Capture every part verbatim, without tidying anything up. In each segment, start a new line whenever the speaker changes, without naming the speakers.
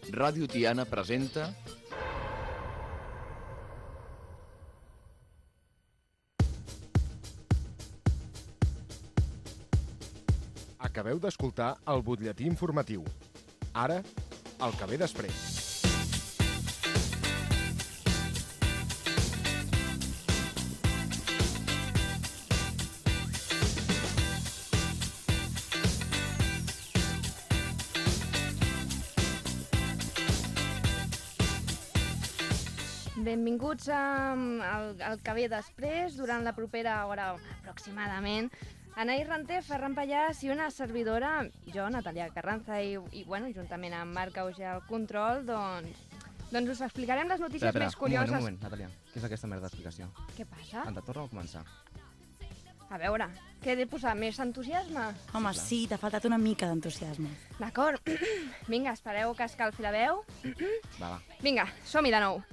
Ràdio Tiana presenta...
Acabeu d'escoltar el butlletí informatiu. Ara, el que ve després.
Benvinguts al, al que ve després, durant la propera hora aproximadament. Anaïs Ranter, Ferran Pallàs i una servidora, jo, Natàlia Carranza, i, i bueno, juntament amb Marc Auger al control, doncs, doncs us explicarem les notícies
espera,
més curioses.
Un moment, un moment, Natàlia. Què és aquesta merda d'explicació?
Què passa?
Anda, torna a començar.
A veure, què he de posar? Més entusiasme?
Home, sí, sí t'ha faltat una mica d'entusiasme.
D'acord. Vinga, espereu que escalfi la veu.
Va, va.
Vinga, som-hi de nou.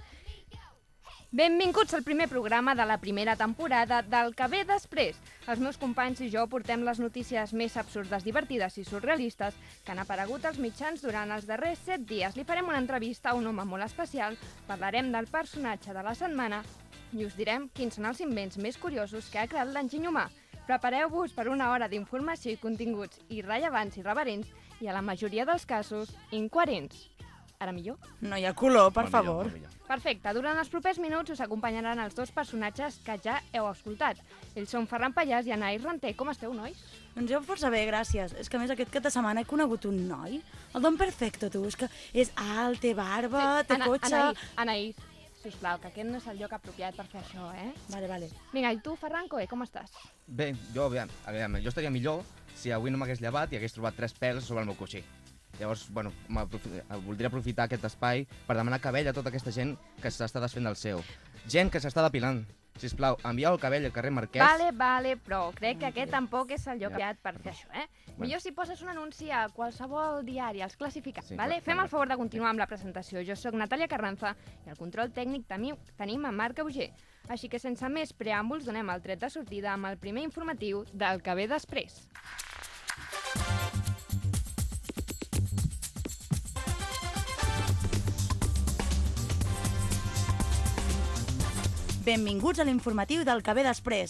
Benvinguts al primer programa de la primera temporada del que ve després. Els meus companys i jo portem les notícies més absurdes, divertides i surrealistes que han aparegut als mitjans durant els darrers set dies. Li farem una entrevista a un home molt especial, parlarem del personatge de la setmana i us direm quins són els invents més curiosos que ha creat l'enginy humà. Prepareu-vos per una hora d'informació i continguts irrellevants i reverents i, a la majoria dels casos, incoherents. Ara millor?
No hi ha color, per
Molt
favor.
millor, molt millor.
Perfecte, durant els propers minuts us acompanyaran els dos personatges que ja heu escoltat. Ells són Ferran Pallàs i Anaïs Ranter. Com esteu, nois?
Doncs jo força bé, gràcies. És que a més aquest cap de setmana he conegut un noi, el Don Perfecto, tu, és que és alt, té barba, té
Ana-
cotxe...
Anaïs, Anaïs, sisplau, que aquest no és el lloc apropiat per fer això, eh?
Vale, vale.
Vinga, i tu, Ferran Coe, com estàs?
Bé, jo, aviam, aviam, jo estaria millor si avui no m'hagués llevat i hagués trobat tres pèls sobre el meu coixí. Llavors, bueno, m'aprofi- voldria aprofitar aquest espai per demanar cabell a tota aquesta gent que s'està desfent del seu. Gent que s'està depilant. Sisplau, envieu el cabell al carrer Marquès.
Vale, vale, però crec que aquest tampoc és el lloc
Ja.
apropiat per fer això, eh? Millor si poses un anunci a qualsevol diari, als classificats,
Sí,
vale?
clar,
Fem
clar.
el favor de continuar amb la presentació. Jo sóc Natàlia Carranza i al control tècnic tenim, tenim a Marc Auger. Així que sense més preàmbuls donem el tret de sortida amb el primer informatiu del que ve després.
Benvinguts a l'informatiu del que ve després.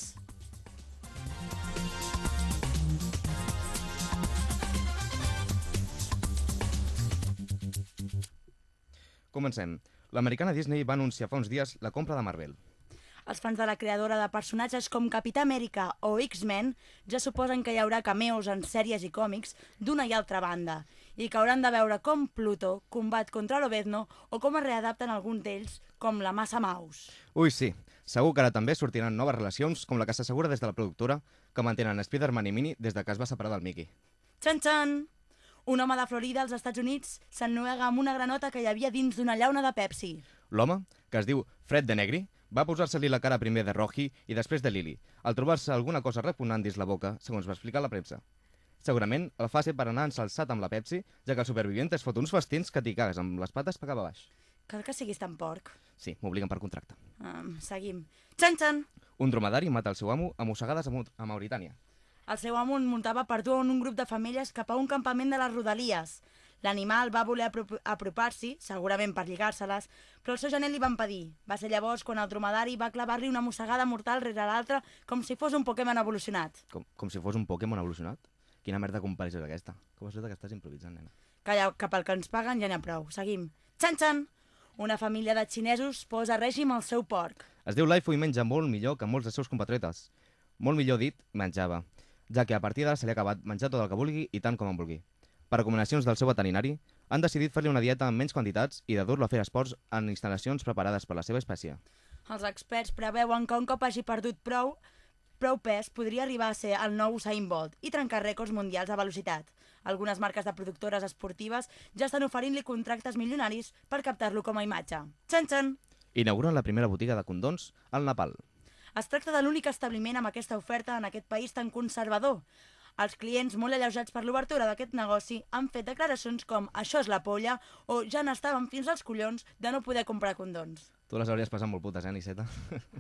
Comencem. L'americana Disney va anunciar fa uns dies la compra de Marvel.
Els fans de la creadora de personatges com Capità Amèrica o X-Men ja suposen que hi haurà cameos en sèries i còmics d'una i altra banda i que hauran de veure com Pluto combat contra l'Obezno o com es readapten alguns d'ells com la Massa Maus.
Ui, sí. Segur que ara també sortiran noves relacions com la que s'assegura des de la productora que mantenen Spider-Man i Minnie des de que es va separar del Mickey.
Txan, txan! Un home de Florida, als Estats Units, s'ennuega amb una granota que hi havia dins d'una llauna de Pepsi.
L'home, que es diu Fred de Negri, va posar-se-li la cara primer de Rocky i després de Lily, al trobar-se alguna cosa repugnant dins la boca, segons va explicar la premsa. Segurament el fa ser per anar ensalçat amb la Pepsi, ja que el supervivent es fot uns festins que t'hi cagues amb les pates per cap a baix.
Cal que siguis tan porc.
Sí, m'obliguen per contracte.
Um, seguim. Txan, txan!
Un dromedari mata el seu amo a mossegades a, Mo a Mauritània.
El seu amo muntava per dur en un grup de famílies cap a un campament de les Rodalies. L'animal va voler aprop apropar-s'hi, segurament per lligar-se-les, però el seu genet li va impedir. Va ser llavors quan el dromedari va clavar-li una mossegada mortal rere l'altra com si fos un Pokémon evolucionat.
Com, com si fos un Pokémon evolucionat? Quina merda comparació és aquesta? Com es veu que estàs improvisant, nena?
Calla, que pel que ens paguen ja n'hi ha prou. Seguim. Txan, txan! Una família de xinesos posa règim al seu porc.
Es diu Laifu i menja molt millor que molts dels seus compatriotes. Molt millor dit, menjava, ja que a partir d'ara se li ha acabat menjar tot el que vulgui i tant com en vulgui. Per recomanacions del seu veterinari, han decidit fer-li una dieta amb menys quantitats i de dur-lo a fer esports en instal·lacions preparades per la seva espècie.
Els experts preveuen que un cop hagi perdut prou, prou pes podria arribar a ser el nou Usain Bolt i trencar rècords mundials de velocitat. Algunes marques de productores esportives ja estan oferint-li contractes milionaris per captar-lo com a imatge. Txan, txan!
Inauguren la primera botiga de condons al Nepal.
Es tracta de l'únic establiment amb aquesta oferta en aquest país tan conservador. Els clients, molt alleujats per l'obertura d'aquest negoci, han fet declaracions com «això és la polla» o «ja n'estaven fins als collons de no poder comprar condons».
Tu les hauries passat molt putes, eh, Niceta?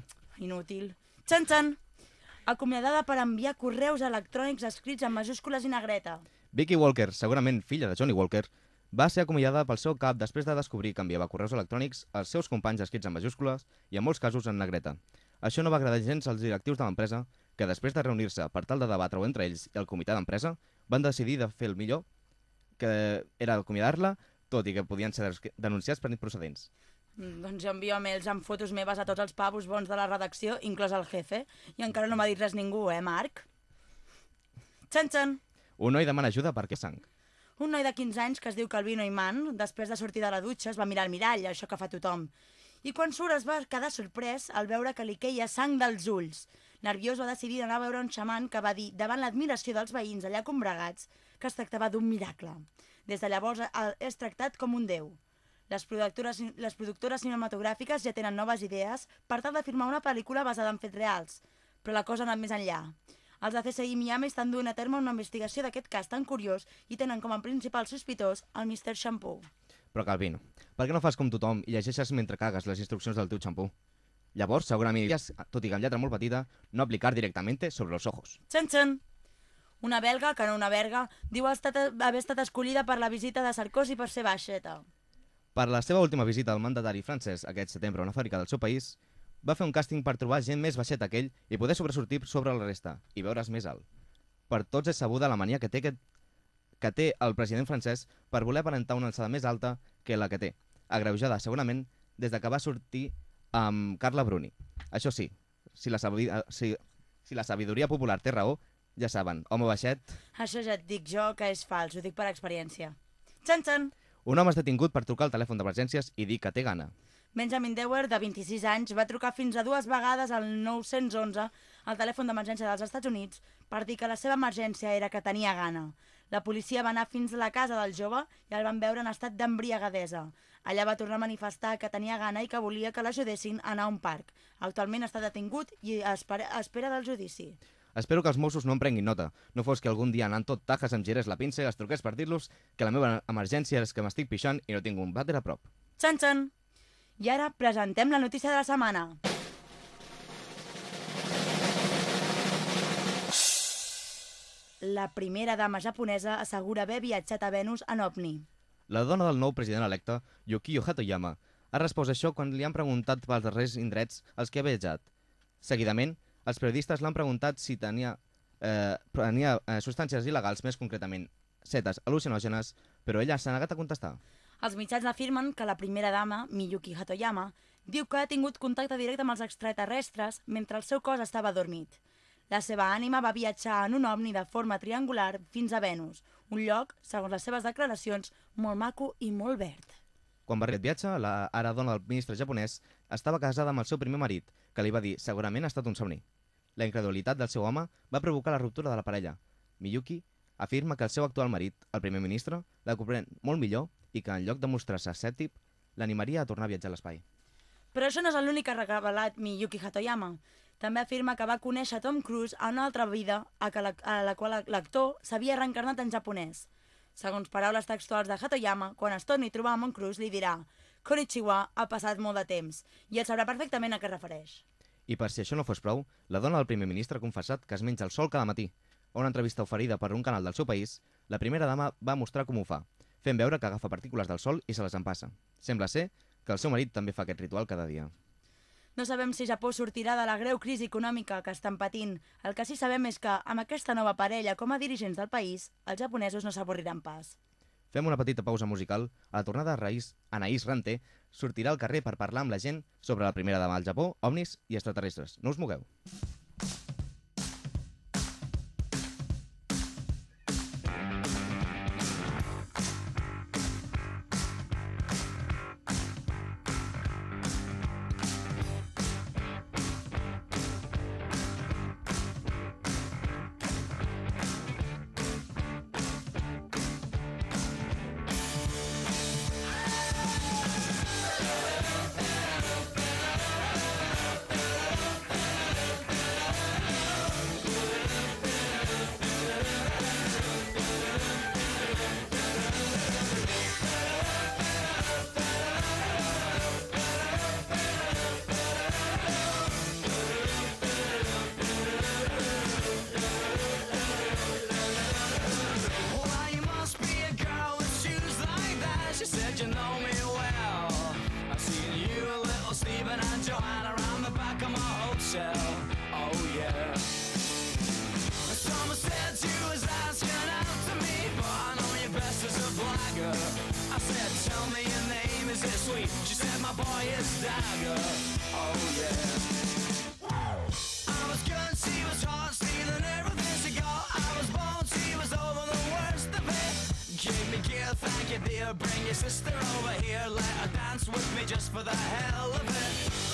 Inútil. Txan, txan! Acomiadada per enviar correus electrònics escrits en majúscules i negreta.
Vicky Walker, segurament filla de Johnny Walker, va ser acomiadada pel seu cap després de descobrir que enviava correus electrònics als seus companys escrits en majúscules i en molts casos en negreta. Això no va agradar gens als directius de l'empresa, que després de reunir-se per tal de debatre-ho entre ells i el comitè d'empresa, van decidir de fer el millor, que era acomiadar-la, tot i que podien ser denunciats per improcedents.
Doncs jo envio mails amb fotos meves a tots els pavos bons de la redacció, inclòs el jefe, i encara no m'ha dit res ningú, eh, Marc? Txan, txan!
Un noi demana ajuda perquè sang.
Un noi de quinze anys que es diu Calvino Imán, després de sortir de la dutxa, es va mirar al mirall, això que fa tothom. I quan surt es va quedar sorprès al veure que li queia sang dels ulls. Nerviós va decidir anar a veure un xaman que va dir, davant l'admiració dels veïns allà combregats, que es tractava d'un miracle. Des de llavors és tractat com un déu. Les productores, les productores cinematogràfiques ja tenen noves idees per tal de filmar una pel·lícula basada en fets reals, però la cosa ha anat més enllà. Els de C S I Miami estan duent a terme una investigació d'aquest cas tan curiós i tenen com a principal sospitós el mister Shampoo.
Però Calvino, per què no fas com tothom i llegeixes mentre cagues les instruccions del teu xampú? Llavors, segurament diries, tot i que amb lletra molt petita, no aplicar directamente sobre los ojos.
Txan, txan! Una belga, que no una verga, diu haver estat escollida per la visita de Sarkozy per ser baixeta.
Per la seva última visita al mandatari francès aquest setembre a una fàbrica del seu país, va fer un càsting per trobar gent més baixeta que ell i poder sobresortir sobre la resta i veure's més alt. Per tots és sabuda la mania que té, que, que té el president francès per voler aparentar una alçada més alta que la que té, agreujada segurament des de que va sortir amb Carla Bruni. Això sí, si la, si, si la sabidoria popular té raó, ja saben, home baixet...
Això ja et dic jo que és fals, ho dic per experiència. Txan, txan!
Un home és detingut per trucar al telèfon d'emergències i dir que té gana.
Benjamin Dewar, de vint-i-sis anys, va trucar fins a dues vegades al nou onze al telèfon d'emergència dels Estats Units per dir que la seva emergència era que tenia gana. La policia va anar fins a la casa del jove i el van veure en estat d'embriagadesa. Allà va tornar a manifestar que tenia gana i que volia que l'ajudessin a anar a un parc. Actualment està detingut i espera, espera del judici.
Espero que els Mossos no en prenguin nota. No fos que algun dia anant tot tajes em girés la pinça i els truqués per dir-los que la meva emergència és que m'estic pixant i no tinc un vàter a prop.
Txan, txan! I ara presentem la notícia de la setmana. La primera dama japonesa assegura haver viatjat a Venus en ovni.
La dona del nou president electe, Yukio Hatoyama, ha respost això quan li han preguntat pels darrers indrets als que ha viatjat. Seguidament, els periodistes l'han preguntat si tenia, eh, tenia eh, substàncies il·legals, més concretament setes al·lucinògenes, però ella s'ha negat a contestar.
Els mitjans afirmen que la primera dama, Miyuki Hatoyama, diu que ha tingut contacte directe amb els extraterrestres mentre el seu cos estava adormit. La seva ànima va viatjar en un ovni de forma triangular fins a Venus, un lloc, segons les seves declaracions, molt maco i molt verd.
Quan va arribar el viatge, la ara dona del ministre japonès estava casada amb el seu primer marit, que li va dir segurament ha estat un somni. La incredulitat del seu home va provocar la ruptura de la parella. Miyuki afirma que el seu actual marit, el primer ministre, la comprèn molt millor i que en lloc de mostrar-se escèptic, l'animaria a tornar a viatjar a l'espai.
Però això no és l'únic que ha revelat Miyuki Hatoyama. També afirma que va conèixer Tom Cruise a una altra vida a, la, a la qual l'actor s'havia reencarnat en japonès. Segons paraules textuals de Hatoyama, quan es torni a trobar amb en Cruise li dirà «Konnichiwa, ha passat molt de temps» i ell sabrà perfectament a què es refereix.
I per si això no fos prou, la dona del primer ministre ha confessat que es menja el sol cada matí. A una entrevista oferida per un canal del seu país, la primera dama va mostrar com ho fa, fent veure que agafa partícules del sol i se les empassa. Sembla ser que el seu marit també fa aquest ritual cada dia.
No sabem si Japó sortirà de la greu crisi econòmica que estan patint. El que sí sabem és que, amb aquesta nova parella com a dirigents del país, els japonesos no s'avorriran pas.
Fem una petita pausa musical. A la tornada, Raís, Anaïs Rante sortirà al carrer per parlar amb la gent sobre la primera dama al Japó, ovnis i extraterrestres. No us mogueu.
is it sweet? She said my boy is dagger. Oh yeah. I was good, she was hot, stealing everything she got. I was born, she was over the worst of it. Give me gear, thank you dear. Bring your sister over here. Let her dance with me just for the hell of it.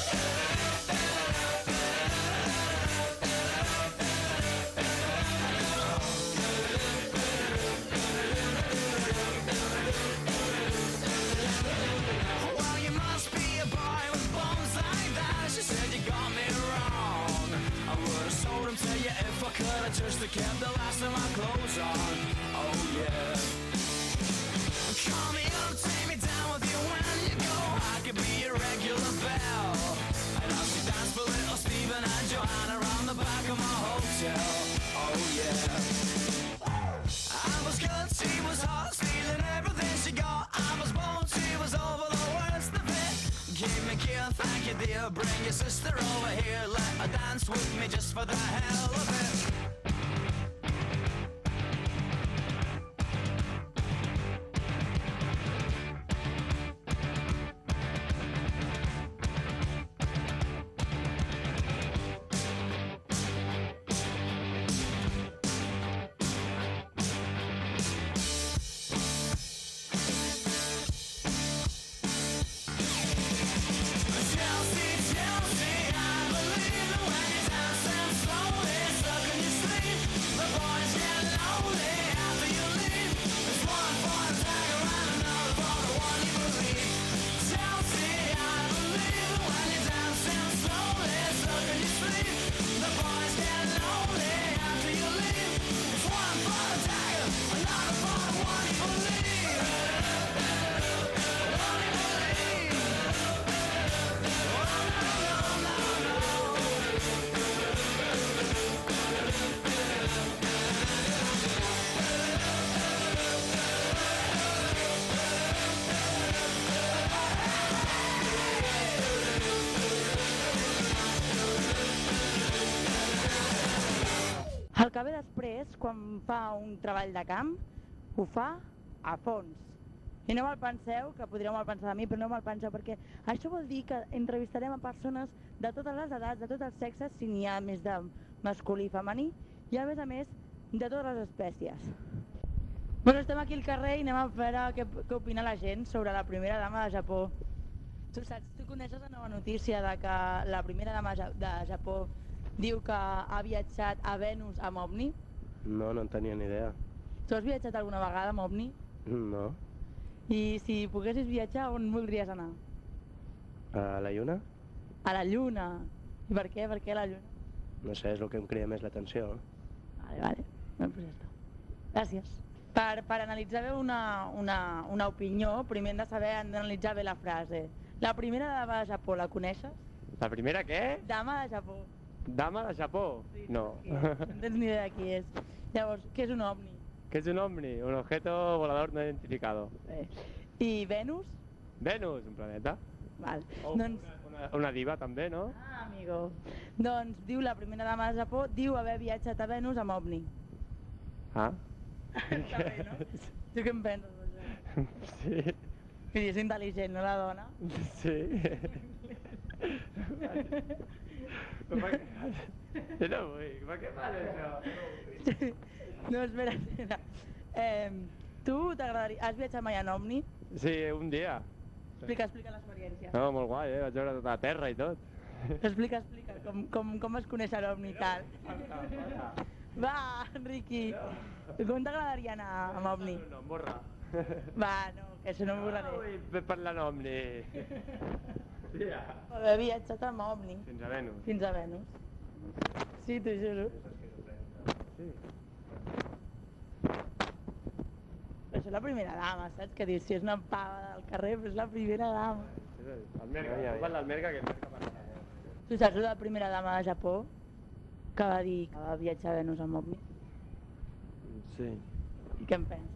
Well, you must be a boy with bones like that. She said you got me wrong. I would have sold him to you if I could have just kept the last of my clothes on. Oh yeah. Call me up, take me down with you when you go. I could be your regular belle. And I'll see dance for little Stephen and Joanna around the back of my hotel. Oh yeah. I was good, she was hot, stealing everything she got. I was born, she was over the worst of it. Give me gear, thank you dear. Bring your sister over here. Let her dance with me just for the hell of it.
El que ve després, quan fa un treball de camp, ho fa a fons. I no me'l penseu, que podríeu mal pensar de mi, però no me'l penseu, perquè això vol dir que entrevistarem a persones de totes les edats, de tots els sexes, si n'hi ha més de masculí i femení, i a més a més, de totes les espècies. Bueno, estem aquí al carrer i anem a veure què, què opina la gent sobre la primera dama de Japó. Tu saps, tu coneixes la nova notícia de que la primera dama de Japó diu que ha viatjat a Venus amb Omni?
No, no en tenia ni idea.
Tu has viatjat alguna vegada amb Omni?
No.
I si poguessis viatjar, on voldries anar?
A la lluna?
A la Lluna. I per què? Per què a la Lluna?
No sé, és el que em crida més l'atenció.
Vale, vale. Doncs ja està. Gràcies. Per, per analitzar bé una, una, una opinió, primer hem de saber, hem d'analitzar bé la frase. La primera dama de Japó, la coneixes?
La primera què?
Dama de Japó.
Dama de Japó?
Sí,
No.
No tens ni idea de qui és. Llavors, què és un ovni?
¿Qué es un ovni? Un objeto volador no identificado.
Eh. I Venus?
Venus, un planeta.
Val.
O
Doncs...
una, una diva també, no?
Ah, amigo. Doncs diu la primera dama de Japó, diu haver viatjat a Venus amb Omni.
Ah.
Està bé, no? Tu què en penses d'això?
Sí.
Vull dir, és intel·ligent, no la dona?
Sí. Per què? No vull, per què fan això?
No, espera, espera. Eh, tu t'agradaria... Has viatjat mai en Omni?
Sí, un dia.
Explica, explica l'experiència.
No, molt guai, eh? Vaig veure tota la terra i tot.
Explica, explica, com, com, com es coneix l'Omni i tal. Va, Riqui. Com t'agradaria anar amb Omni?
No, morra.
Va, no, que això no m'agradaria.
No vull parlar amb Omni. Ja.
Haver viatjat amb Omni.
Fins a Venus.
Fins a Venus. Sí, t'ho juro.
Sí.
Això és la primera dama, saps? Que dius, si és una pava del carrer, però és la primera dama.
El Merca, ja, ja. Parla del Merca, que el Merca parla.
Tu saps la primera dama de Japó que va dir que va viatjar a Venus amb Omni?
Sí.
I què en penses?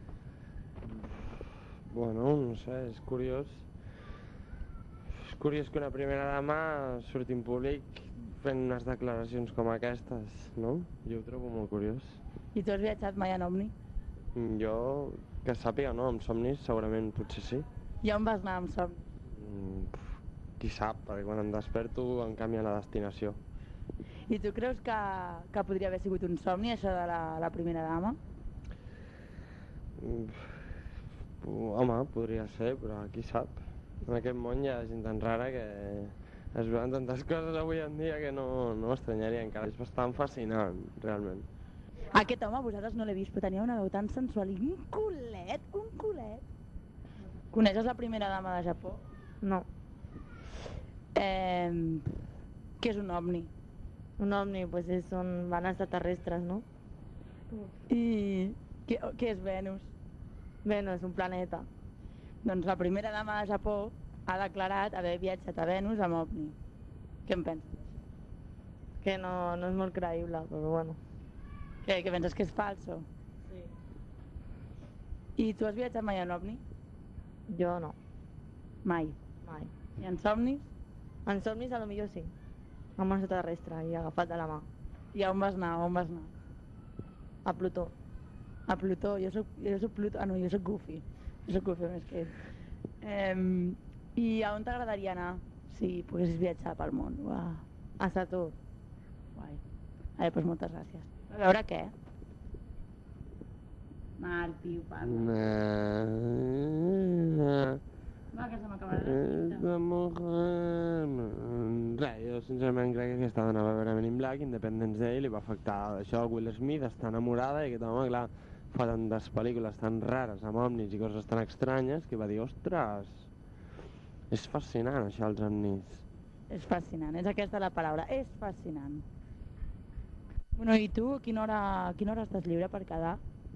Bueno, no sé, és curiós. És curiós que una primera dama surti en públic fent unes declaracions com aquestes, no? Jo ho trobo molt curiós.
I tu has viatjat mai en Omni?
Jo, que sàpiga, no? Amb somnis segurament potser sí.
I on vas anar amb somni?
Mm, pf, qui sap, perquè quan em desperto em canvia la destinació.
I tu creus que, que podria haver sigut un somni, això de la, la primera dama?
Mm, pf, home, podria ser, però qui sap. En aquest món hi ha gent tan rara que es veuen tantes coses avui en dia que no, no m'estranyaria encara. És bastant fascinant, realment.
Aquest home, vosaltres no l'he vist, però tenia una veu tan sensual i un culet, un culet. Coneixes la primera dama de Japó?
No.
Eh, què és un ovni?
Un ovni, pues és, són, van extraterrestres, no?
I què, què és Venus?
Venus, un planeta.
Doncs la primera dama de Japó ha declarat haver viatjat a Venus amb ovni. Què en penses?
Que no, no és molt creïble, però bueno.
Què, què penses, que és falso?
Sí.
I tu has viatjat mai en ovni?
Jo no,
Mai.
mai.
I en somnis?
En somnis a lo millor sí. Amb un extraterrestre i agafat de la mà.
I on vas anar? On vas anar?
A Plutó.
A Plutó. Jo soc, jo soc Plutó. Ah, no, jo soc Goofy. Jo soc Goofy més que ell. Eh, I a on t'agradaria anar si poguessis viatjar pel món? Uau.
A Saturn.
Guai. Ai, doncs moltes gràcies. A veure què? Marc, tio, parla.
Eh,
Va, que se m'acaba de
Esta mujer... Res, jo sincerament crec que aquesta dona va veure Men in Black, Independence Day, li va afectar això, Will Smith està enamorada i aquest home, clar, fa tantes pel·lícules tan rares, amb ovnis i coses tan estranyes, que va dir, ostres, és fascinant això, els ovnis.
És fascinant, és aquesta la paraula, és fascinant. Bueno, i tu, a quina hora, a quina hora estàs lliure per quedar?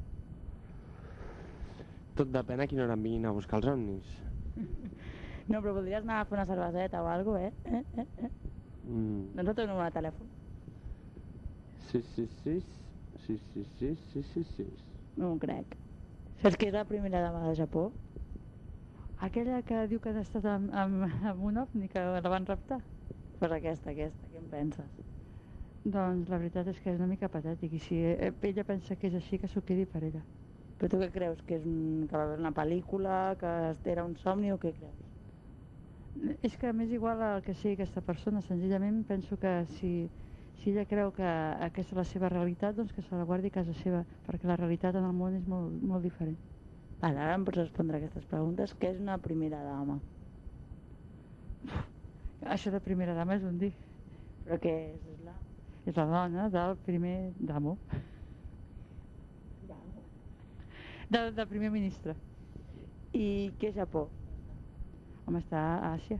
Tot depèn a quina hora em vinguin a buscar els ovnis.
No, però voldries anar a fer una cerveseta o alguna cosa, eh? eh, eh, eh?
Mm.
Doncs el teu número de telèfon.
sis sis sis, sis sis sis, sis sis sis.
No m'ho crec. Saps qui és la primera dama de Japó?
Aquella que diu que ha estat amb, amb, amb un ovni, que la van raptar.
Pues aquesta, aquesta, què en penses?
Doncs la veritat és que és una mica patètic, i si eh, ella pensa que és així, que s'ho quedi per ella.
Però tu què creus? Que, és un, que va haver una pel·lícula, que era un somni o què creus?
És que m'és igual el que sigui aquesta persona, senzillament penso que si, si ella creu que aquesta és la seva realitat, doncs que se la guardi a casa seva, perquè la realitat en el món és molt, molt diferent.
Vale, ara em pots respondre aquestes preguntes. Què és una primera dama?
Això de primera dama és un dir.
Però què és? És la...
És la dona del primer damo. Del, del primer ministre.
I què és Japó?
Home, està a Àsia.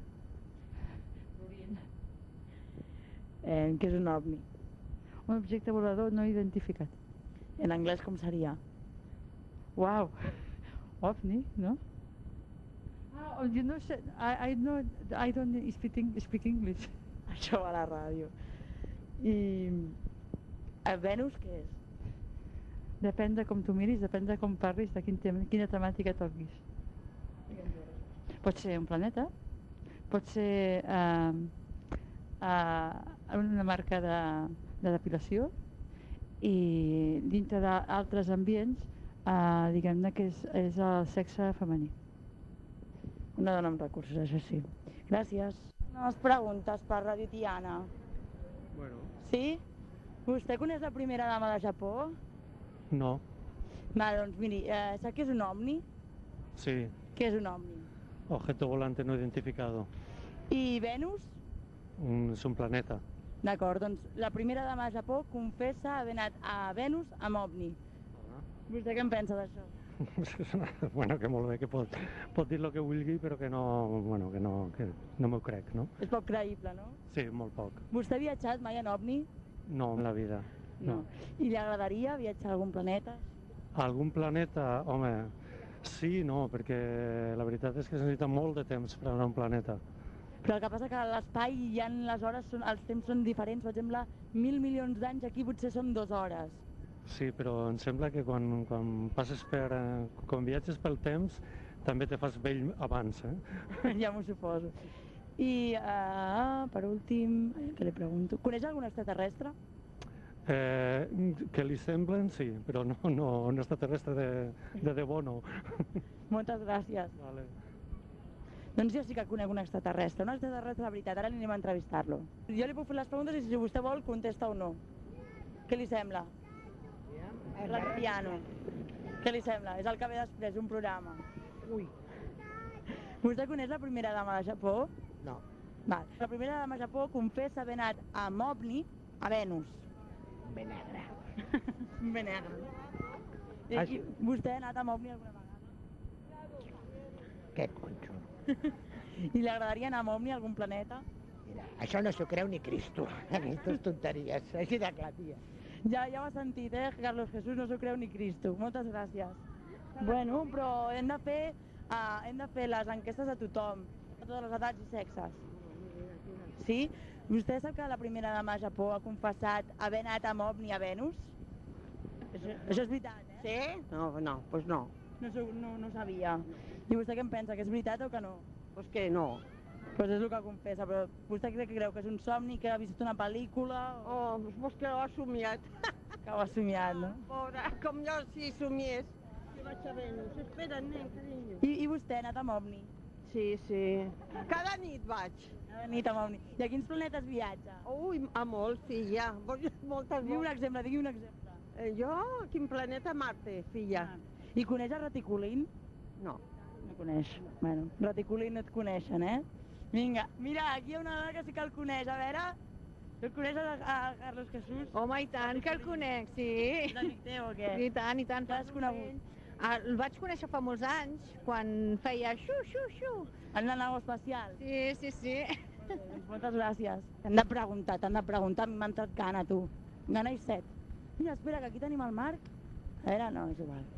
Eh, què és un ovni?
Un objecte volador no identificat.
En anglès com seria?
Uau! Ovni, no? Ah, you know, I, I, know, I don't speak, speak English.
Això va a la ràdio. I a Venus què és?
Depèn de com tu miris, depèn de com parlis, de quin tema, quina temàtica toquis. Pot ser un planeta, pot ser eh, eh, una marca de, de depilació, i dintre d'altres ambients, eh, diguem-ne que és, és el sexe femení.
Una dona amb recursos, això sí. Gràcies. Unes preguntes per Radio Tiana.
Bueno.
Sí? Vostè coneix la primera dama de Japó?
No.
Va, doncs miri, eh, sap què és un ovni?
Sí.
Què és un ovni?
Objeto volante no identificado.
I Venus?
Un, es un planeta.
D'acord, doncs la primera dama de Japó confessa haver anat a Venus amb ovni.
Ah.
Vostè què en pensa d'això?
Bueno, que molt bé, que pot, pot dir el que vulgui, però que no, bueno, que no, que no m'ho crec, no?
És poc creïble, no?
Sí, molt poc.
Vostè ha viatjat mai en ovni?
No, en la vida.
No. I li agradaria viatjar a algun planeta?
A algun planeta? Home, sí, no, perquè la veritat és que es necessita molt de temps per anar a un planeta.
Però el que passa que a l'espai hi ha les hores, són, els temps són diferents. Per exemple, mil milions d'anys aquí potser són dues hores.
Sí, però em sembla que quan, quan passes per... Eh, quan viatges pel temps també te fas vell abans, eh?
Ja m'ho suposo. I, uh, per últim, què li pregunto? Coneix algun extraterrestre?
Eh, que li semblen, sí, però no, no un extraterrestre de, de debò, no.
Moltes gràcies.
Vale.
Doncs jo sí que conec un extraterrestre, un extraterrestre de veritat, ara anirem a entrevistar-lo. Jo li puc fer les preguntes i si vostè vol contesta o no. Què li sembla? Piano. Què li sembla? És el que ve després, un programa. Ui. Vostè coneix la primera dama de Japó?
No.
Val. La primera dama de Japó confessa haver anat amb OVNI a Venus.
Ben negre.
Ben negre. I,
Ah, sí?
i vostè ha anat amb OVNI alguna vegada?
Què conxo?
I li agradaria anar amb OVNI a algun planeta?
Mira, això no s'ho creu ni Cristo. Aquestes tonteries, així de clar, tia.
Ja, ja ho ha sentit, eh? Carlos Jesús no s'ho creu ni Cristo. Moltes gràcies. Bueno, però hem de fer, uh, hem de fer les enquestes a tothom, a totes les edats i sexes. Sí? Vostè sap que la primera dama de Japó ha confessat haver anat amb OVNI a Venus? Això, això és veritat, eh?
Sí? No, no, doncs pues no.
No, so- no, no sabia. I vostè què en pensa, que és veritat o que no?
Pues que no.
Pues és el que confessa, però vostè creu que creu que és un somni, que ha vist una pel·lícula? O...
Oh, pues que ho ha somiat.
Que ho ha somiat, no?
Pobra, com jo si somiés. Que vaig a Venus. Espera, nen, carinyo.
I, I vostè ha anat amb OVNI?
Sí, sí. Cada nit vaig.
Cada nit amb OVNI. I a quins planetes viatja?
Ui, a molts, filla. Moltes,
Digui un exemple, digui un exemple.
Eh, jo, a quin planeta Marte, filla?
Ah. I coneix el reticulín?
No.
No coneix. Bueno, reticulín no et coneixen, eh? Vinga, mira, aquí hi ha una dona que sí que el coneix, a veure... El coneix a, a Carlos Jesús?
Home, i tant que el conec, sí.
És amic teu o què?
I tant, i tant.
L'has conegut?
Ah, el vaig conèixer fa molts anys, quan feia xu, xu, xu.
En la nau espacial?
Sí, sí, sí.
Doncs moltes gràcies. T'han de preguntar, t'han de preguntar, a mi m'ha entrat gana, tu. Gana i set. Mira, espera, que aquí tenim el Marc. A veure, no, és igual.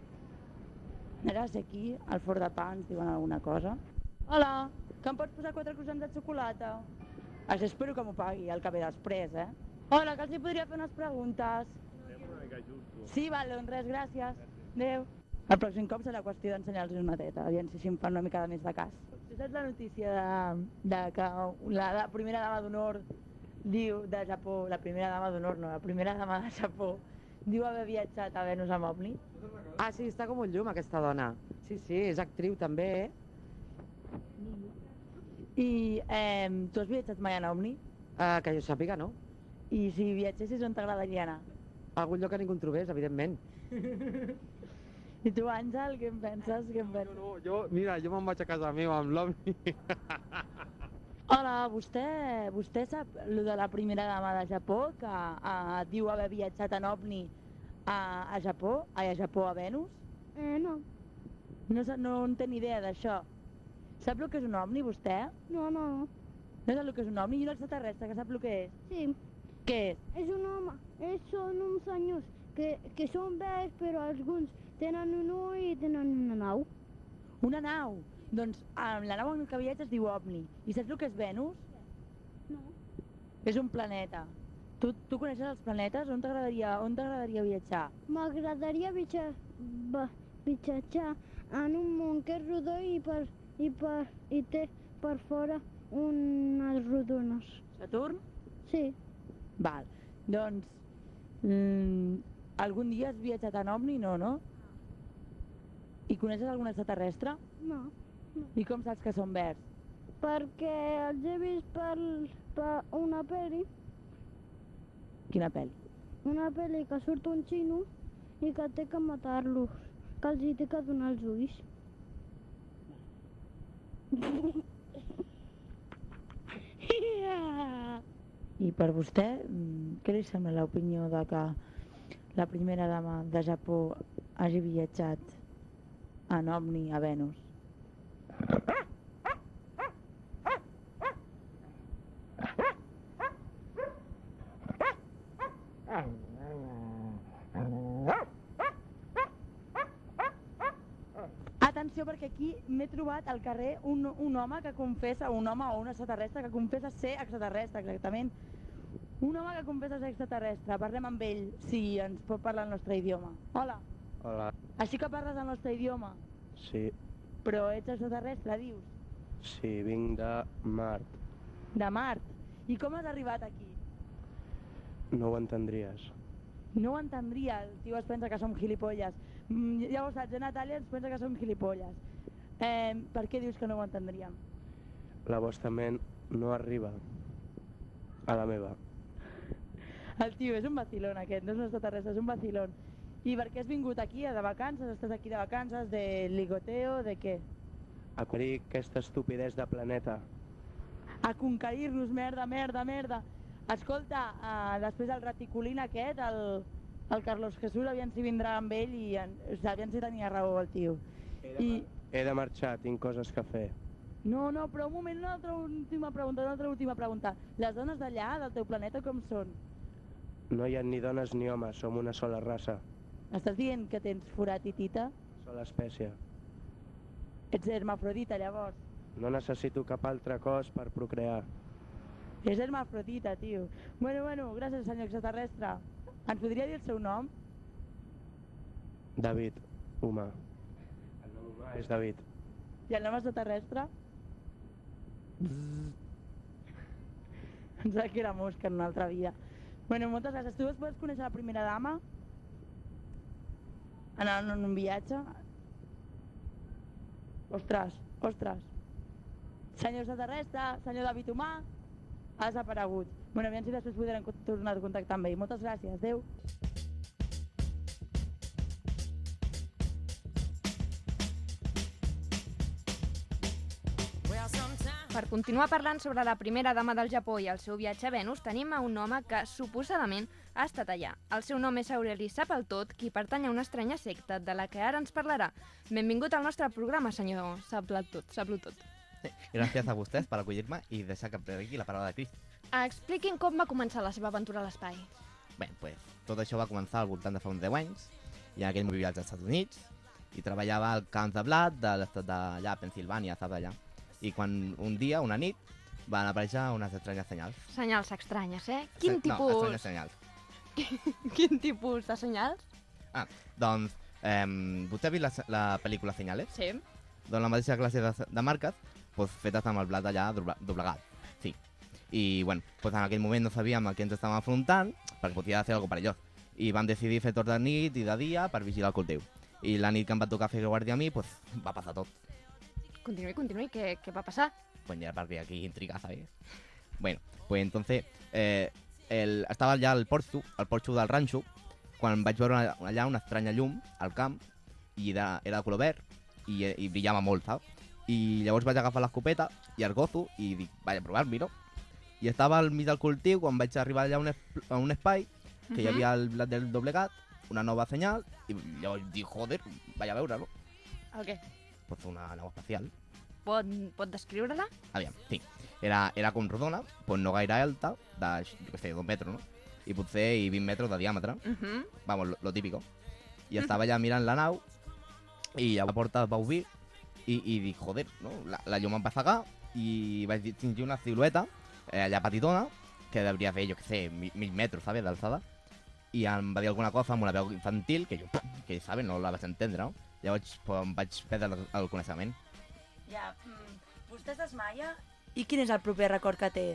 Ara sé aquí, al Fort de Pa, ens diuen alguna cosa. Hola, que em pots posar quatre croissants de xocolata? Això espero que m'ho pagui, el que ve després, eh? Hola, que els hi podria fer unes preguntes. Sí, val, doncs res, gràcies. Adéu. El pròxim cop serà qüestió d'ensenyar-los una teta, aviam si així em fan una mica de més de cas. Tu saps la notícia de, de que la, la primera dama d'honor diu de Japó, la primera dama d'honor no, la primera dama de Japó, diu haver viatjat a Venus amb OVNI?
Ah, sí, està com un llum aquesta dona. Sí, sí, és actriu també, eh?
I eh, tu has viatjat mai en OVNI?
Uh, que jo sàpiga, no.
I si viatgessis, on t'agradaria anar?
A algun lloc que ningú en trobés, evidentment.
I tu, Àngel, què en penses? Què en penses?
No, jo, mira, jo me'n vaig a casa meva amb l'OVNI.
Hola, vostè, vostè sap lo de la primera dama de Japó, que uh, diu haver viatjat en OVNI a, a Japó, a, a Japó, a Venus?
Eh, no.
No, sa- no en té ni idea d'això. Sap el que és un OVNI, vostè?
No, no, no.
No sap el que és un OVNI? I un extraterrestre, que sap el que és?
Sí.
Què és?
És un home. És, són uns senyors que, que són verds, però alguns tenen un ull i tenen una nau.
Una nau? Doncs amb la nau en què viatja es diu OVNI. I saps el que és Venus?
No.
És un planeta. Tu, tu coneixes els planetes? On t'agradaria on t'agradaria viatjar?
M'agradaria viatjar, va- viatjar en un món que és rodó i, per, i, per, i té per fora unes rodones.
Saturn?
Sí.
Val. Doncs, mm, algun dia has viatjat en OVNI? No, no? I coneixes algun extraterrestre?
No. no.
I com saps que són verds?
Perquè els he vist per, per una pel·li,
Quina pel·li?
una pel·li que surt un xino i que té que matar-los, que els hi té que donar els ulls.
I per vostè, mm, què li sembla l'opinió de que la primera dama de Japó hagi viatjat en OVNI a Venus? Atenció, perquè aquí m'he trobat al carrer un, un home que confessa, un home o un extraterrestre que confessa ser extraterrestre, exactament. Un home que confessa ser extraterrestre. Parlem amb ell, si ens pot parlar el nostre idioma. Hola.
Hola.
Així que parles el nostre idioma,
Sí,
però ets extraterrestre, dius?
sí, vinc de Mart.
De Mart. I com has arribat aquí?
No ho entendries.
No ho entendria, el tio es pensa que som gilipolles. Mm, ja ho saps, eh, Natàlia ens pensa que som gilipolles. Eh, per què dius que no ho entendríem?
la vostra ment no arriba a la meva.
El tio és un vacilón aquest, no és un extraterrestre, és un vacilón. I per què has vingut aquí, de vacances? Estàs aquí de vacances, de ligoteo, de què?
A conquerir aquesta estupidesa de planeta.
A conquerir-nos, merda, merda, merda. Escolta, uh, després el reticulín aquest, el, el Carlos Jesús, aviam si vindrà amb ell i en, o sigui, aviam si tenia raó el tio.
He de, I... he de marxar, tinc coses que fer.
No, no, però un moment, una altra última pregunta, una altra última pregunta. Les dones d'allà, del teu planeta, com són?
No hi ha ni dones ni homes, som una sola raça.
Estàs dient que tens forat i tita?
Sola espècie.
Ets hermafrodita, llavors.
No necessito cap altre cos per procrear.
És hermafrodita, tio. Bueno, bueno, gràcies, senyor extraterrestre. Ens podria dir el seu nom?
David, humà. El nom humà és David.
I el nom extraterrestre? Em sembla que era mosca en una altra vida. Bueno, moltes gràcies. Tu pots conèixer la primera dama? Anar en un viatge? Ostres, ostres. Senyor extraterrestre, senyor David humà, ha desaparegut. Bueno, aviam si després podrem tornar a contactar amb ell. Moltes gràcies, adeu.
Per continuar parlant sobre la primera dama del Japó i el seu viatge a Venus, tenim a un home que, suposadament, ha estat allà. El seu nom és Aureli Sapaltot, qui pertany a una estranya secta de la que ara ens parlarà. Benvingut al nostre programa, senyor Sapaltot. Sapaltot.
Gràcies a vostès per acollir-me i deixar que pregui la paraula de Crist.
Expliquin com va començar la seva aventura a l'espai.
Bé, pues, tot això va començar al voltant de fa uns deu anys, i en aquell moment vivia als Estats Units, i treballava al camp de blat de l'estat d'allà, Pensilvània, saps allà. I quan un dia, una nit, van aparèixer unes estranyes senyals.
Senyals estranyes, eh? Quin
Se...
tipus...
No, estranyes senyals.
Quin tipus de senyals?
Ah, doncs, eh, vostè ha vist la, la pel·lícula Senyales?
Sí.
Doncs la mateixa classe de, de marques, pues, fetes amb el blat allà doblegat. Sí. I, bueno, pues en aquell moment no sabíem a què ens estàvem afrontant, perquè podia ser algo perillós. I vam decidir fer tot de nit i de dia per vigilar el cultiu. I la nit que em va tocar fer guàrdia a mi, pues, va passar tot.
Continuï, continuï, què, què va passar?
Pues ya para aquí intriga, ¿sabes? Bueno, pues entonces eh, el, estava allà al porxo, al porxo del ranxo, quan vaig veure allà una estranya llum al camp, i era, era de color verd, i, i brillava molt, saps? I llavors vaig agafar l'escopeta i el gozo, i dic, vaig a provar-m'hi, no? I estava al mig del cultiu quan vaig arribar allà a un, a un espai, que uh-huh. hi havia el blat del doblegat, una nova senyal, i llavors dic, joder, vaig a veure, no?
El què?
Pues una nau espacial.
Pot, pot descriure-la?
Aviam, sí. Era, era com rodona, pues no gaire alta, de, jo què sé, dos metres, no? I potser i vint metres de diàmetre.
Uh-huh.
Vamos, lo, lo típico. I estava allà mirant la nau, i a la porta va obrir, i, i dic, joder, no? La, la llum em va cegar, i vaig distingir una silueta, eh, allà petitona, que devia fer, jo què sé, mil, mil metres, ¿sabes?, d'alçada. I em va dir alguna cosa amb una veu infantil, que jo, que, ¿sabes?, no la vaig entendre, no? Llavors pues, em vaig perdre el, el coneixement.
Ja, mm, vostè es desmaia? I quin és el proper record que té?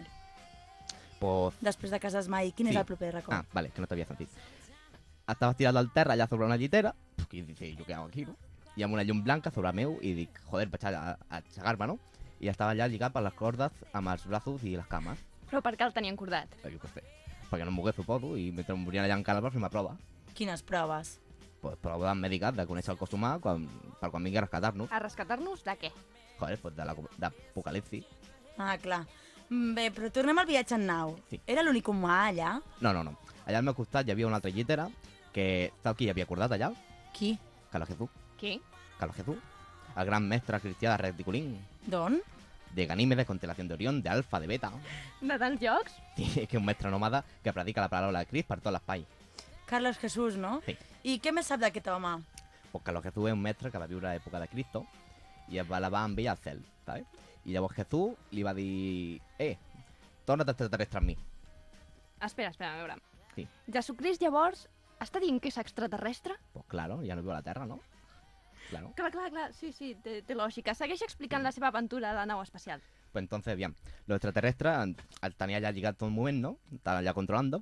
Pues...
Després de que es desmai, quin
sí.
és el proper record?
Ah, vale, que no t'havia sentit. Estava tirat al terra allà sobre una llitera, i dic, jo què hago aquí, no? I amb una llum blanca sobre meu, i dic, joder, vaig a, a aixecar-me, no? I estava allà lligat per les cordes amb els braços i les cames.
Però per què el tenien cordat?
Jo què sé, perquè no em mogués, suposo, i mentre em volien allà encara per fer una prova.
Quines proves?
Pues prova mèdica de conèixer el cos humà quan, per quan vingui a rescatar-nos.
A rescatar-nos de què?
Joder, pues de l'apocalipsi.
Ah, clar. Bé, però tornem al viatge en nau.
Sí.
Era l'únic humà allà?
No, no, no. Allà al meu costat hi havia una altra llitera que... Sap qui hi havia acordat allà?
Qui?
Carlos Jesús.
Qui?
Carlos Jesús. El gran mestre cristià de Reticulín.
D'on?
De Ganímedes, Constelación de Orión, de Alfa, de Beta.
De tants llocs?
Sí, és que un mestre nòmada que predica la paraula de Crist per tot l'espai.
Carlos Jesús, no?
Sí.
I què més sap d'aquest home?
Pues Carlos Jesús és un mestre que va viure a l'època de Cristo i es va elevar amb ell al cel, ¿sabes? I llavors Jesús li va dir, eh, torna't extraterrestre amb mi.
Espera, espera, a veure.
Sí.
Jesucrist, llavors, està dient que és extraterrestre?
Pues claro, ja no viu a la Terra, no? Claro.
Clar, clar, clar, sí, sí, té, té lògica. Segueix explicant la seva aventura a la nau espacial.
Pues entonces, bien, los extraterrestres el tenia allà lligat tot el moment, no? Estaven allà controlando,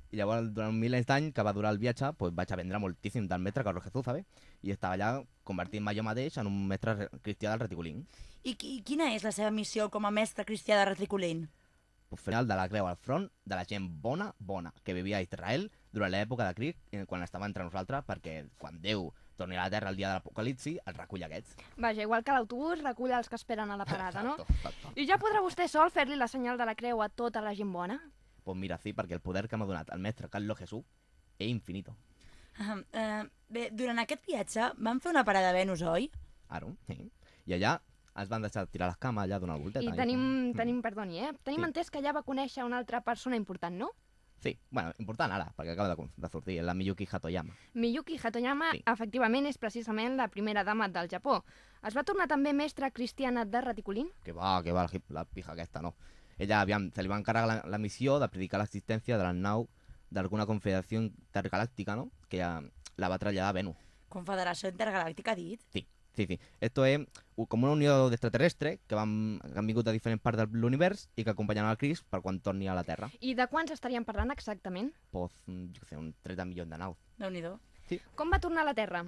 I llavors, durant milers d'anys que va durar el viatge, pues, vaig aprendre moltíssim del mestre Carlos Jesús, ¿sabes? I estava allà convertint-me jo mateix en un mestre cristià del reticulín.
I, I quina és la seva missió com a mestre cristià de reticulín?
Pues fer el de la creu al front de la gent bona, bona, que vivia a Israel durant l'època de crit, quan estava entre nosaltres, perquè quan Déu torni a la Terra el dia de l'Apocalipsi, el recull aquests.
Vaja, igual que l'autobús recull els que esperen a la parada, no?
Exacto, exacto.
I ja podrà vostè sol fer-li la senyal de la creu a tota la gent bona?
Pues mira, sí, perquè el poder que m'ha donat el mestre Carlos Jesús és infinito.
Uh, uh, bé, durant aquest viatge van fer una parada a Venus, oi?
Ara, sí. I allà es van deixar tirar les cames allà d'una volteta.
I tenim, tenim perdoni, eh? Tenim
Sí.
entès que allà va conèixer una altra persona important, no?
Sí, bueno, important ara, perquè acaba de, de sortir, la Miyuki Hatoyama.
Miyuki Hatoyama, sí. Efectivament, és precisament la primera dama del Japó. Es va tornar també mestra cristiana de reticulín?
Que va, que va, la, la pija aquesta, no. Ella, aviam, se li va encarregar la, la missió de predicar l'existència de la nau d'alguna confederació intergalàctica, no?, que ja la va traslladar a Venus.
Confederació Intergalàctica, ha dit?
Sí, sí, sí. Esto es com una unió d'extraterrestres que, van, que han vingut de diferents parts de l'univers i que acompanyen el Crist per quan torni a la Terra.
I de quants estaríem parlant exactament?
Pues, jo què sé, un trenta milions de naus.
Déu-n'hi-do.
Sí.
Com va tornar a la Terra?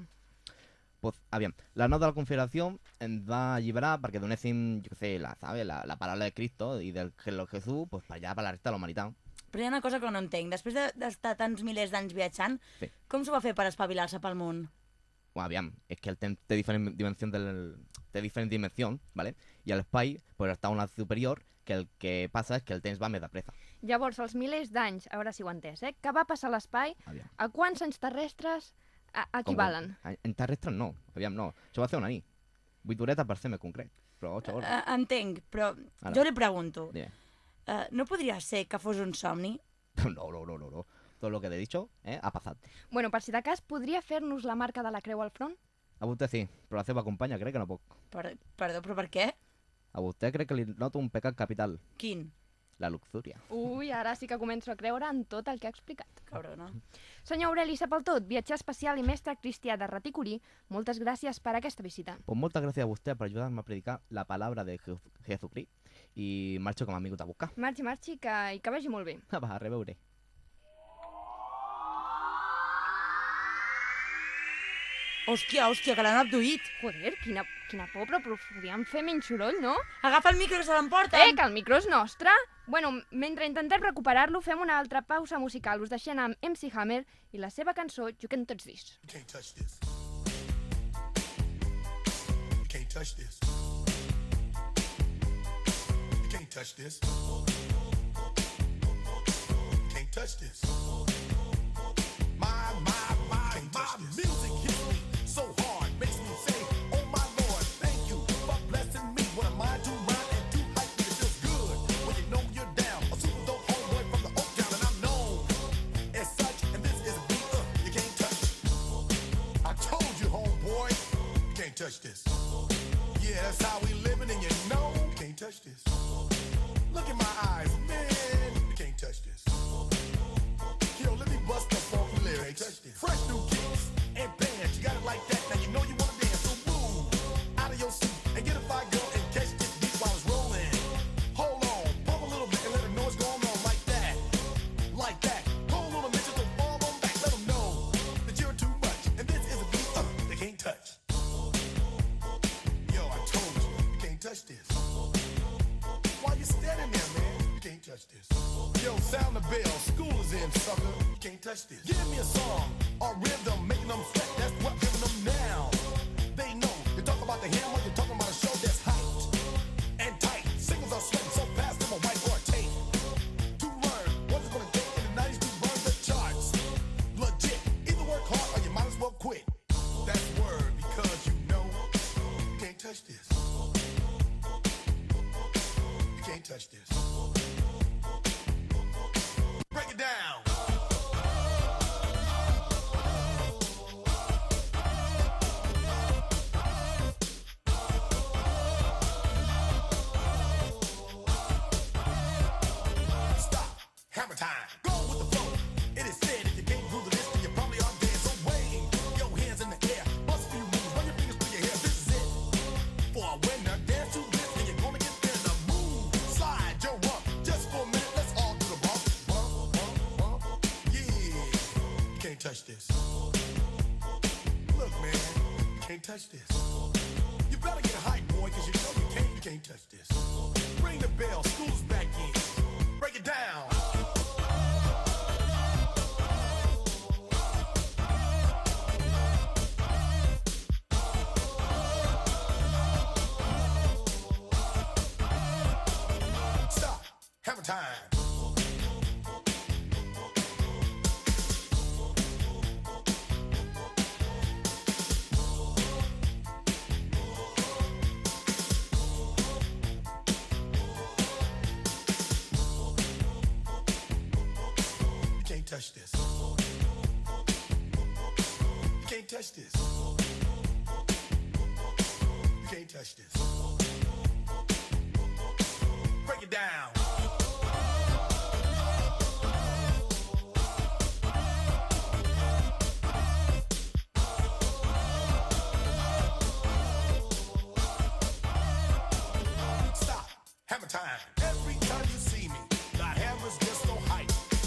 Pues, aviam, la nau de la Confederació ens va alliberar perquè donéssim, jo què sé, la, ¿sabe? la, la paraula de Cristo i del Jesús, pues, per allà, per la resta de la humanitat.
Però hi ha una cosa que no entenc. Després d'estar tants milers d'anys viatjant,
Sí.
com s'ho va fer per espavilar-se pel món?
Bueno, aviam, és que el temps té diferent dimensió del, té diferent dimensió, ¿vale? I l'espai, pues, està a una superior, que el que passa és que el temps va més de pressa.
Llavors, els milers d'anys, a veure si ho he entès, eh? Que va passar a l'espai,
Aviam.
a quants anys terrestres a- equivalen?
Com, en terrestres no, aviam, no. Això va fer una nit. Vuit horetes per ser més concret, però ocho hores.
Uh, entenc, però
Ara.
jo li pregunto,
Dime.
uh, no podria ser que fos un somni?
No, no, no, no, no. Todo lo que te he dicho, eh, ha pasado.
Bueno, per si de cas, podria fer-nos la marca de la creu al front?
A vostè sí, però la seva companya crec que no puc.
Per, perdó, però per què?
A vostè crec que li noto un pecat capital.
Quin?
La luxúria.
Ui, ara sí que començo a creure en tot el que ha explicat.
Cabrona.
Senyor Aureli Sapaltot, viatger especial i mestre cristià de reticulí, moltes gràcies per aquesta visita.
Pues moltes gràcies a vostè per ajudar-me a predicar la palabra de Je Jesucrist i marxo com a amigo a buscar.
Marxi, marxi, que, i que vagi molt bé.
Va, a reveure.
Hòstia, hòstia, que l'han abduït.
Joder, quina, quina por, però, però podríem fer menys soroll, no?
Agafa el micro que se l'emporten.
Eh, que el micro és nostre. Bueno, mentre intentem recuperar-lo, fem una altra pausa musical. Us deixem amb M C Hammer i la seva cançó You Can't Touch This.
You can't touch this. You can't touch this. You can't touch this. You can't touch this. My, my, my, my music hits me so hard, makes me say, oh my Lord, thank you for blessing me. What am I to rhyme and do hype me? It feels good when you know you're down. A super dope homeboy from the Oak Town, and I'm known as such. And this is a beat uh, you can't touch. I told you, homeboy, you can't touch this. Yeah, that's how we living, and you know you can't touch this. Look in my eyes, man, you can't touch this. Yo, let me bust the funky lyrics. Fresh new kicks and bands, you got it like that. Now you know you wanna dance, so move out of your seat and get a fire girl and catch this beat while it's rolling. Hold on, pump a little bit and let them know what's going on like that, like that. Hold on a minute, just don't fall on back. Let them know that you're too much, and this is a beat uh, they can't touch. Yo, I told you, you can't touch this. Why you standing there, man? You can't touch this. Yo, sound the bell, school is in, sucker. You can't touch this. Give me a song or rhythm, making them sweat. That's what I'm giving them now. They know. You talk about the hammer, you're talking about a show that's hyped and tight. Singles are sweating so fast, them a whiteboard tape. To learn what it's gonna take in the nineties to burn the charts. Legit. Either work hard or you might as well quit. That's word because you know you can't touch this. You can't touch this. Break it down. Stop. Hammer time. Go with the flow. It is said if you can't groove to this, then you probably are dead. So wave your hands in the air. Bust a few moves. Run your fingers through your hair. This is it. For a winner, dance to this, and you're gonna get there. Now move, slide your rump. Just for a minute, let's all do the bump. Bump, bump, bump. can't touch this. You better get hype, boy, cause you know you can't, you can't touch this. Ring the bell, school's back in. Break it down. Stop. Hammer time. Touch this. You can't touch this. You can't touch this. Break it down. Stop. Hammer time. Every time you see me, the hammer's just so hype.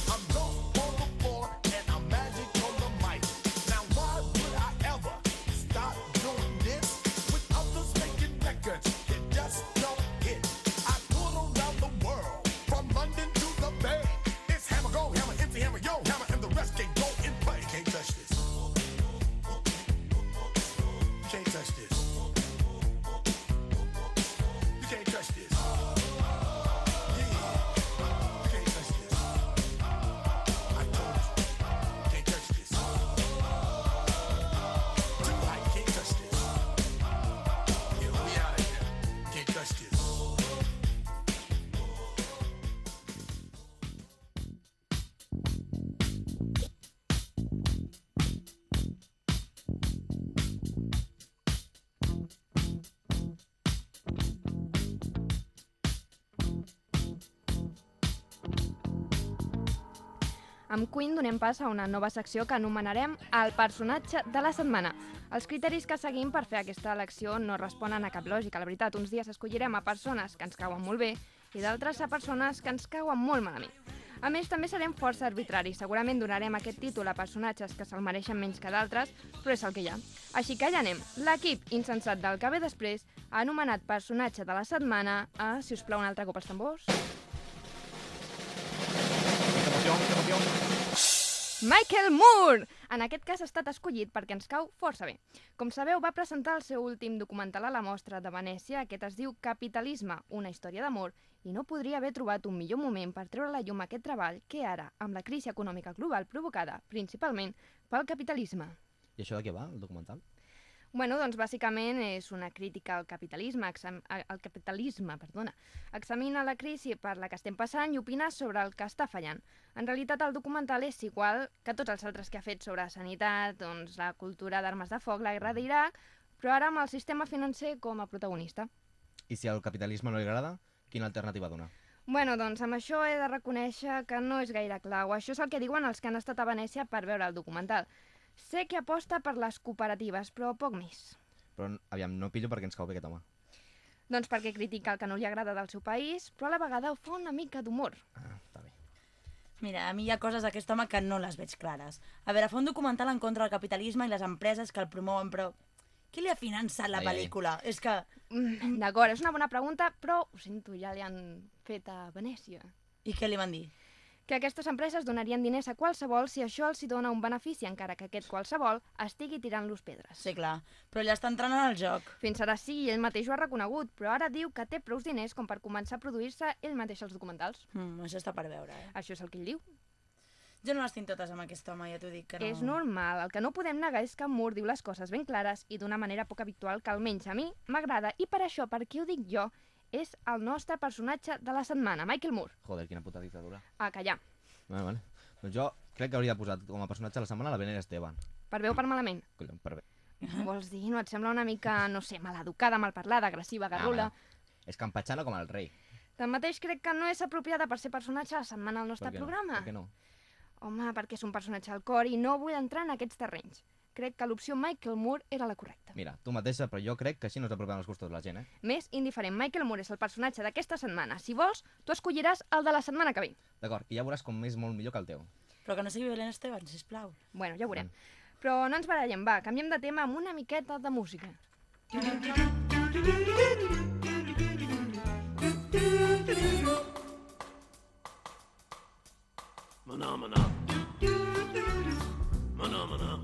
Amb Queen donem pas a una nova secció que anomenarem el personatge de la setmana. Els criteris que seguim per fer aquesta elecció no responen a cap lògica. La veritat, uns dies escollirem a persones que ens cauen molt bé i d'altres a persones que ens cauen molt malament. A més, també serem força arbitraris. Segurament donarem aquest títol a personatges que se'l mereixen menys que d'altres, però és el que hi ha. Així que allà anem. L'equip insensat del que ve després ha anomenat personatge de la setmana a, si us plau, un altre cop els tambors. Michael Moore! En aquest cas ha estat escollit perquè ens cau força bé. Com sabeu, va presentar el seu últim documental a la Mostra de Venècia. Aquest es diu Capitalisme, una història d'amor, i no podria haver trobat un millor moment per treure a la llum aquest treball que ara, amb la crisi econòmica global provocada, principalment pel capitalisme.
I això de què va, el documental?
Bueno, doncs bàsicament és una crítica al capitalisme, al capitalisme, perdona. Examina la crisi per la que estem passant i opina sobre el que està fallant. En realitat el documental és igual que tots els altres que ha fet sobre sanitat, doncs la cultura d'armes de foc, la guerra d'Iraq, però ara amb el sistema financer com a protagonista.
I si al capitalisme no li agrada, quina alternativa dona?
Bueno, doncs amb això he de reconèixer que no és gaire clar, o això és el que diuen els que han estat a Venècia per veure el documental. Sé que aposta per les cooperatives, però poc més.
Però, aviam, no pillo perquè ens cau bé aquest home.
Doncs perquè critica el que no li agrada del seu país, però a la vegada ho fa una mica d'humor.
Ah, està bé.
Mira, a mi hi ha coses d'aquest home que no les veig clares. A veure, fa un documental en contra del capitalisme i les empreses que el promouen, però qui li ha finançat la
Ai,
pel·lícula?
ai.
És que...
Mm, D'acord, és una bona pregunta, però ho sento, ja li han fet a Venècia.
I què li van dir?
Que aquestes empreses donarien diners a qualsevol si això els hi dona un benefici, encara que aquest qualsevol estigui tirant-los pedres.
Sí, clar, però ell està entrant en el joc.
Fins ara sí, ell mateix ho ha reconegut, però ara diu que té prous diners com per començar a produir-se ell mateix els documentals.
Mm, això està per veure, eh?
Això és el que ell diu.
Jo no les tinc totes amb aquest home, ja t'ho dic que no...
És normal, el que no podem negar és que Moore diu les coses ben clares i d'una manera poc habitual que almenys a mi m'agrada, i per això, per qui ho dic jo, és el nostre personatge de la setmana, Michael Moore.
Joder, quina puta dictadura.
A callar.
Vale, vale. Doncs jo crec que hauria posat com a personatge de la setmana la Belén Esteban.
Per bé o per malament?
Collons, per bé.
Vols dir, no et sembla una mica, no sé, maleducada, malparlada, agressiva, garrula?
Ah, és campatxana com el rei.
Tanmateix crec que no és apropiada per ser personatge de la setmana al nostre
Per què no?
programa.
Per què no?
Home, perquè és un personatge al cor i no vull entrar en aquests terrenys. Crec que l'opció Michael Moore era la correcta.
Mira, tu mateixa, però jo crec que així no s'apropen els gustos de la gent, eh?
Més indiferent, Michael Moore és el personatge d'aquesta setmana. Si vols, tu escolliràs el de la setmana que ve.
D'acord, i ja veuràs com és molt millor que el teu.
Però que no sigui Belén Esteban, sisplau.
Bueno, ja ho veurem. Però no ens barallem, va, canviem de tema amb una miqueta de música.
Mana, mana. Mana, mana.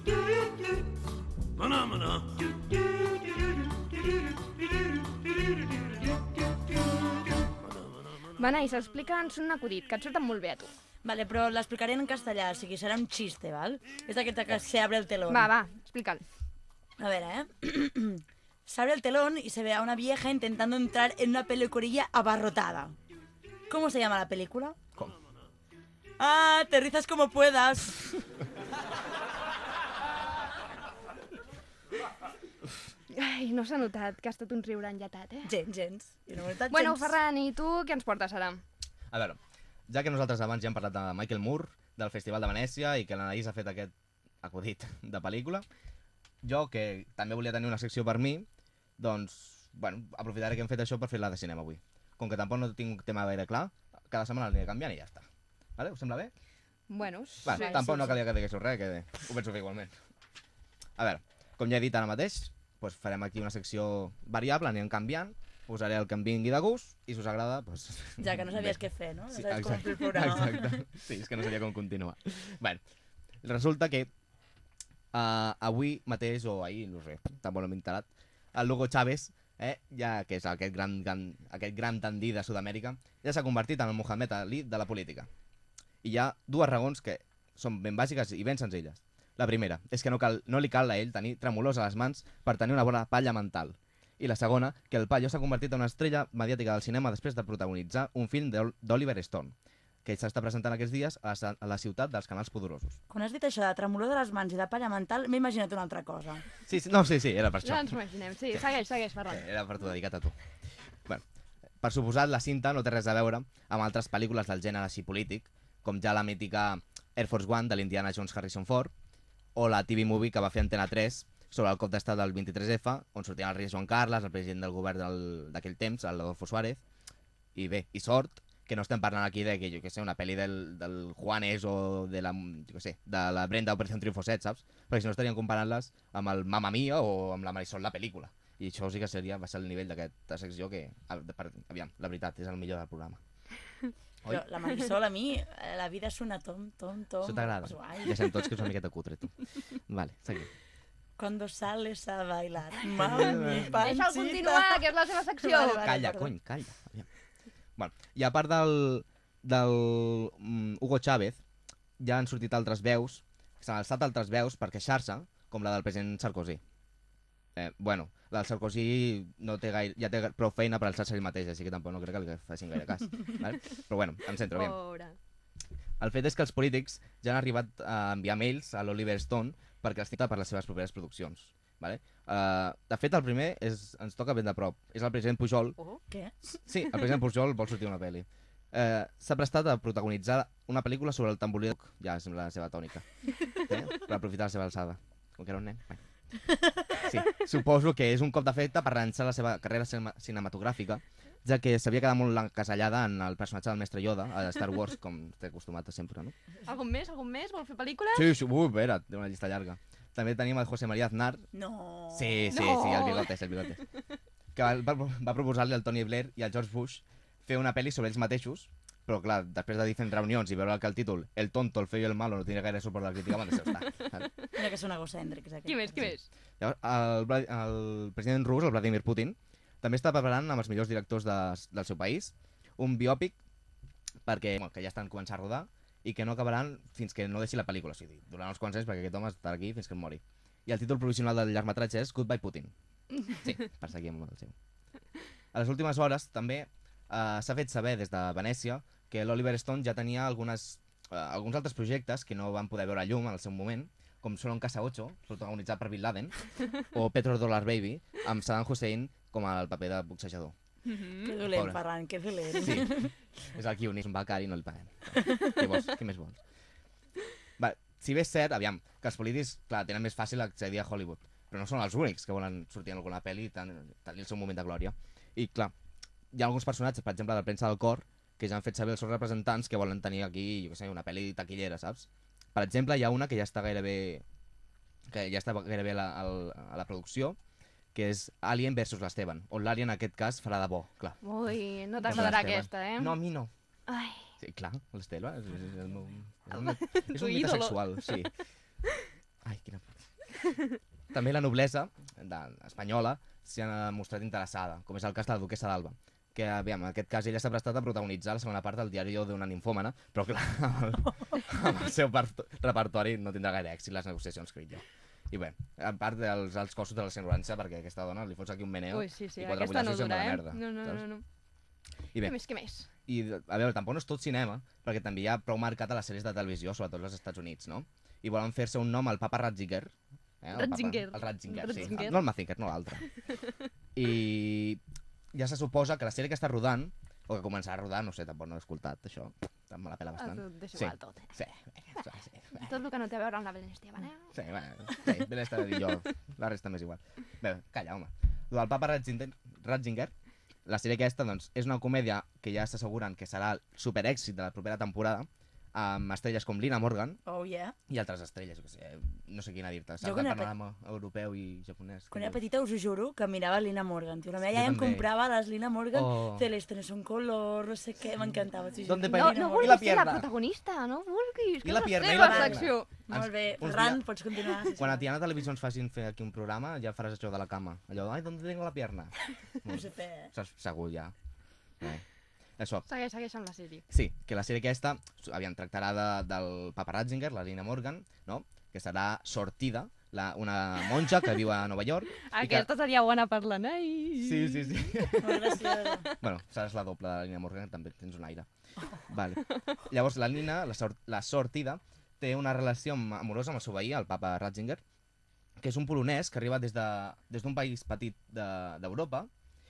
Mana, mana.
Va, Nais, explica'ns un acudit, que et surten molt bé a tu.
Vale, però l'explicaré en castellà, o sigui, serà un xiste, val? És aquest que se abre el telón.
Va, va, explica'l.
A ver, ¿eh? Se abre el telón y se ve a una vieja intentando entrar en una peluquería abarrotada. ¿Cómo se llama la película?
¿Cómo?
Ah, te rizas como puedas.
Ai, no s'ha notat que ha estat un riure enllatat, eh?
Gens, gens. Jo no ho he notat
Bueno,
gens.
Ferran, i tu què ens portes ara?
A veure, ja que nosaltres abans ja hem parlat de Michael Moore, del Festival de Venècia, i que l'Anaïs ha fet aquest acudit de pel·lícula, jo, que també volia tenir una secció per mi, doncs, bueno, aprofitaré que hem fet això per fer la de cinema avui. Com que tampoc no tinc un tema gaire clar, cada setmana l'aniré canviant i ja està. Vale? Us sembla bé?
Bueno, sí.
Va, tampoc no calia que diguéssiu res, que ho penso fer igualment. A veure, com ja he dit ara mateix, doncs farem aquí una secció variable, anirem canviant, posaré el que em vingui de gust, i si us agrada, doncs...
Ja que no sabies
bé.
què fer, no? No
Sí,
sabies com
exacte,
fer el programa.
exacte. Sí, és que no sabia com continuar. Bueno, resulta que uh, avui mateix, o ahir, no sé, tampoc no m'he enterat, el Hugo Chávez, eh, ja que és aquest gran, gran, aquest gran tendí de Sud-amèrica, ja s'ha convertit en el Mohamed Ali de la política. I hi ha dues raons que són ben bàsiques i ben senzilles. La primera és que no, cal, no li cal a ell tenir tremolors a les mans per tenir una bona palla mental. I la segona, que el paio s'ha convertit en una estrella mediàtica del cinema després de protagonitzar un film d'Oliver Stone, que s'està presentant aquests dies a la, a la ciutat dels canals poderosos.
Quan has dit això de tremolor de les mans i de palla mental, m'he imaginat una altra cosa.
Sí, sí, no, sí, sí, era per això.
Ja ens imaginem, sí, segueix, segueix, Ferran.
Era per tu, dedicat a tu. Bueno, per suposat, la cinta no té res a veure amb altres pel·lícules del gènere així polític, com ja la mítica Air Force One de l'Indiana Jones Harrison Ford, o la T V Movie que va fer Antena tres sobre el cop d'estat del vint-i-tres F, on sortien el rei Joan Carles, el president del govern d'aquell temps, el Adolfo Suárez, i bé, i sort, que no estem parlant aquí de que, jo què sé, una pel·li del, del Juanes o de la, jo què sé, de la Brenda Operación Triunfo set, saps? Perquè si no estaríem comparant-les amb el Mamma Mia o amb la Marisol la pel·lícula. I això sí que seria, va ser el nivell d'aquesta secció que, aviam, la veritat, és el millor del programa.
Però la Marisol, a mi, la vida és una tom, tom, tom.
Això t'agrada? Ja sabem tots que és una miqueta cutre, tu. Vale, seguim.
Cuando sales a bailar, mami, panchita.
Deixa'l continuar, que és la seva secció.
Vale, vale,
Calla,
perdó.
cony, calla. Aviam. Bueno, i a part del, del um, Hugo Chávez, ja han sortit altres veus, s'han alçat altres veus per queixar-se, com la del president Sarkozy. Eh, bueno, la del Sarkozy no té gaire, ja té prou feina per alçar-se ell mateix, així que tampoc no crec que li facin gaire cas. Vale? Però bueno, em centro, aviam.
Pobre.
El fet és que els polítics ja han arribat a enviar mails a l'Oliver Stone perquè els tingui per les seves properes produccions. Vale? Uh, de fet, el primer és, ens toca ben de prop. És el president Pujol.
Oh, què?
Sí, el president Pujol vol sortir una pel·li. Uh, S'ha prestat a protagonitzar una pel·lícula sobre el tamborí de... Ja sembla la seva tònica. Eh? Per aprofitar la seva alçada. Com que era un nen. Bé. Sí, suposo que és un cop d'efecte per relançar la seva carrera cinematogràfica, ja que s'havia quedat molt encasellada en el personatge del mestre Yoda a Star Wars, com t'he acostumat a sempre, no?
Algun més, algun més? Vol fer pel·lícules?
Sí, sí, ui, vera, té una llista llarga. També tenim el José María Aznar.
No.
Sí, sí,
No.
sí, el bigotes, el bigotes. Que va, va, va proposar-li al Tony Blair i al George Bush fer una pel·li sobre ells mateixos, però clar, després de diferents reunions i veure que el títol El tonto, el feo i el malo no tenia gaire suport de la crítica, van deixar estar.
Mira que són egocèntrics, aquest.
Qui més, qui més?
Llavors, el, Vla- el president rus, el Vladimir Putin, també està preparant amb els millors directors de, del seu país un biòpic perquè, bueno, que ja estan començant a rodar i que no acabaran fins que no deixi la pel·lícula, o sigui, durant uns quants anys perquè aquest home estarà aquí fins que es mori. I el títol provisional del llargmetratge és Goodbye Putin. Sí, per seguir amb el seu. A les últimes hores també eh, s'ha fet saber des de Venècia que l'Oliver Stone ja tenia algunes, eh, alguns altres projectes que no van poder veure llum en el seu moment, com Solo en Casa ocho, protagonitzat per Bin Laden, o Petro Dollar Baby, amb Saddam Hussein com el paper de boxejador.
Que dolent,
Pobre.
Ferran, que dolent.
Sí, és el guionista, un becari, no li paguem. Què vols? Què més vols? Va, si bé és cert, aviam, que els polítics, clar, tenen més fàcil accedir a Hollywood, però no són els únics que volen sortir en alguna pel·li i ten- tenir el seu moment de glòria. I clar, hi ha alguns personatges, per exemple, de la premsa del cor, que ja han fet saber els seus representants que volen tenir aquí, jo què sé, una pel·li taquillera, saps? Per exemple, hi ha una que ja està gairebé que ja està gairebé a la, a la producció, que és Alien versus l'Esteban, on l'Alien en aquest cas farà de bo, clar.
Ui, no t'agradarà aquesta, eh?
No, a mi no.
Ai.
Sí, clar, l'Estela és, és, és, el meu, és, un,
Tu
és un mite
ídolo.
sexual, sí. Ai, quina puta. També la noblesa de, espanyola s'hi ha mostrat interessada, com és el cas de la duquessa d'Alba, que aviam, en aquest cas ella s'ha prestat a protagonitzar la segona part del diari d'una ninfòmana, però clar, amb el, amb el seu part, repertori no tindrà gaire èxit les negociacions, crec jo. I bé, a part dels alts costos de la assegurança, perquè a aquesta dona li fots aquí un meneo
Ui, sí, sí,
i quatre
aquesta no
pollassos i se'n va
dura,
la
eh?
merda.
No, no,
saps?
no, no.
I bé,
Què més, què més?
I, a veure, tampoc no és tot cinema, perquè també hi ha prou marcat a les sèries de televisió, sobretot als Estats Units, no? I volen fer-se un nom al papa Ratzinger. Eh? El
Ratzinger.
Papa, el Ratzinger, sí.
Ratzinger.
No el Mazinger, no l'altre. I ja se suposa que la sèrie que està rodant, o que començarà a rodar, no sé, tampoc no he escoltat això, me la pela bastant.
Ah, deixa igual tot, eh?
Sí, vinga, sí, sí, sí.
Tot el que no té a veure amb la Belén Esteban, eh?
Sí, bueno, sí, ben està de dir jo, la resta m'és igual. Bé, calla, home. El del papa Ratzinger, Ratzinger, la sèrie aquesta, doncs, és una comèdia que ja s'asseguren que serà el superèxit de la propera temporada, amb estrelles com Lina Morgan
Oh, yeah.
i altres estrelles, que sé, no sé quina dir-te,
Jo
saps
quan
del
era
panorama europeu i japonès.
Quan era petita us ho juro que mirava Lina Morgan. Tio. La meva
Jo
iaia em
també.
comprava les Lina Morgan
Oh.
Celeste en color, no sé què, m'encantava. t'ho juro.
¿Dónde
No,
Lina
no
Morgan? I la
vulguis ser la
pierna?
protagonista, no vulguis.
I la
que és
pierna, i
seva
la pierna.
secció.
Molt bé,
Uns
Ferran,
dia-
pots continuar. sisplau.
Quan a Tiana Televisió ens facin fer aquí un programa, ja faràs això de la cama. Allò, ai, ¿dónde tengo la pierna?
No sé fer, eh?
Saps, segur, ja. Eh. Això.
Segueix, segueix amb la sèrie.
Sí, que la sèrie aquesta, aviam, tractarà de, del Papa Ratzinger, la Lina Morgan, no? Que serà Sortida, la, una monja que viu a Nova York. i que...
Aquesta seria bona per la Nei.
Sí, sí, sí.
Molt graciosa.
Bueno, seràs la doble de la Lina Morgan, que també tens un aire. Vale. Llavors, la Nina, la, sort, la Sortida, té una relació am- amorosa amb el seu veí, el Papa Ratzinger, que és un polonès que arriba des de- des d'un país petit de- d'Europa,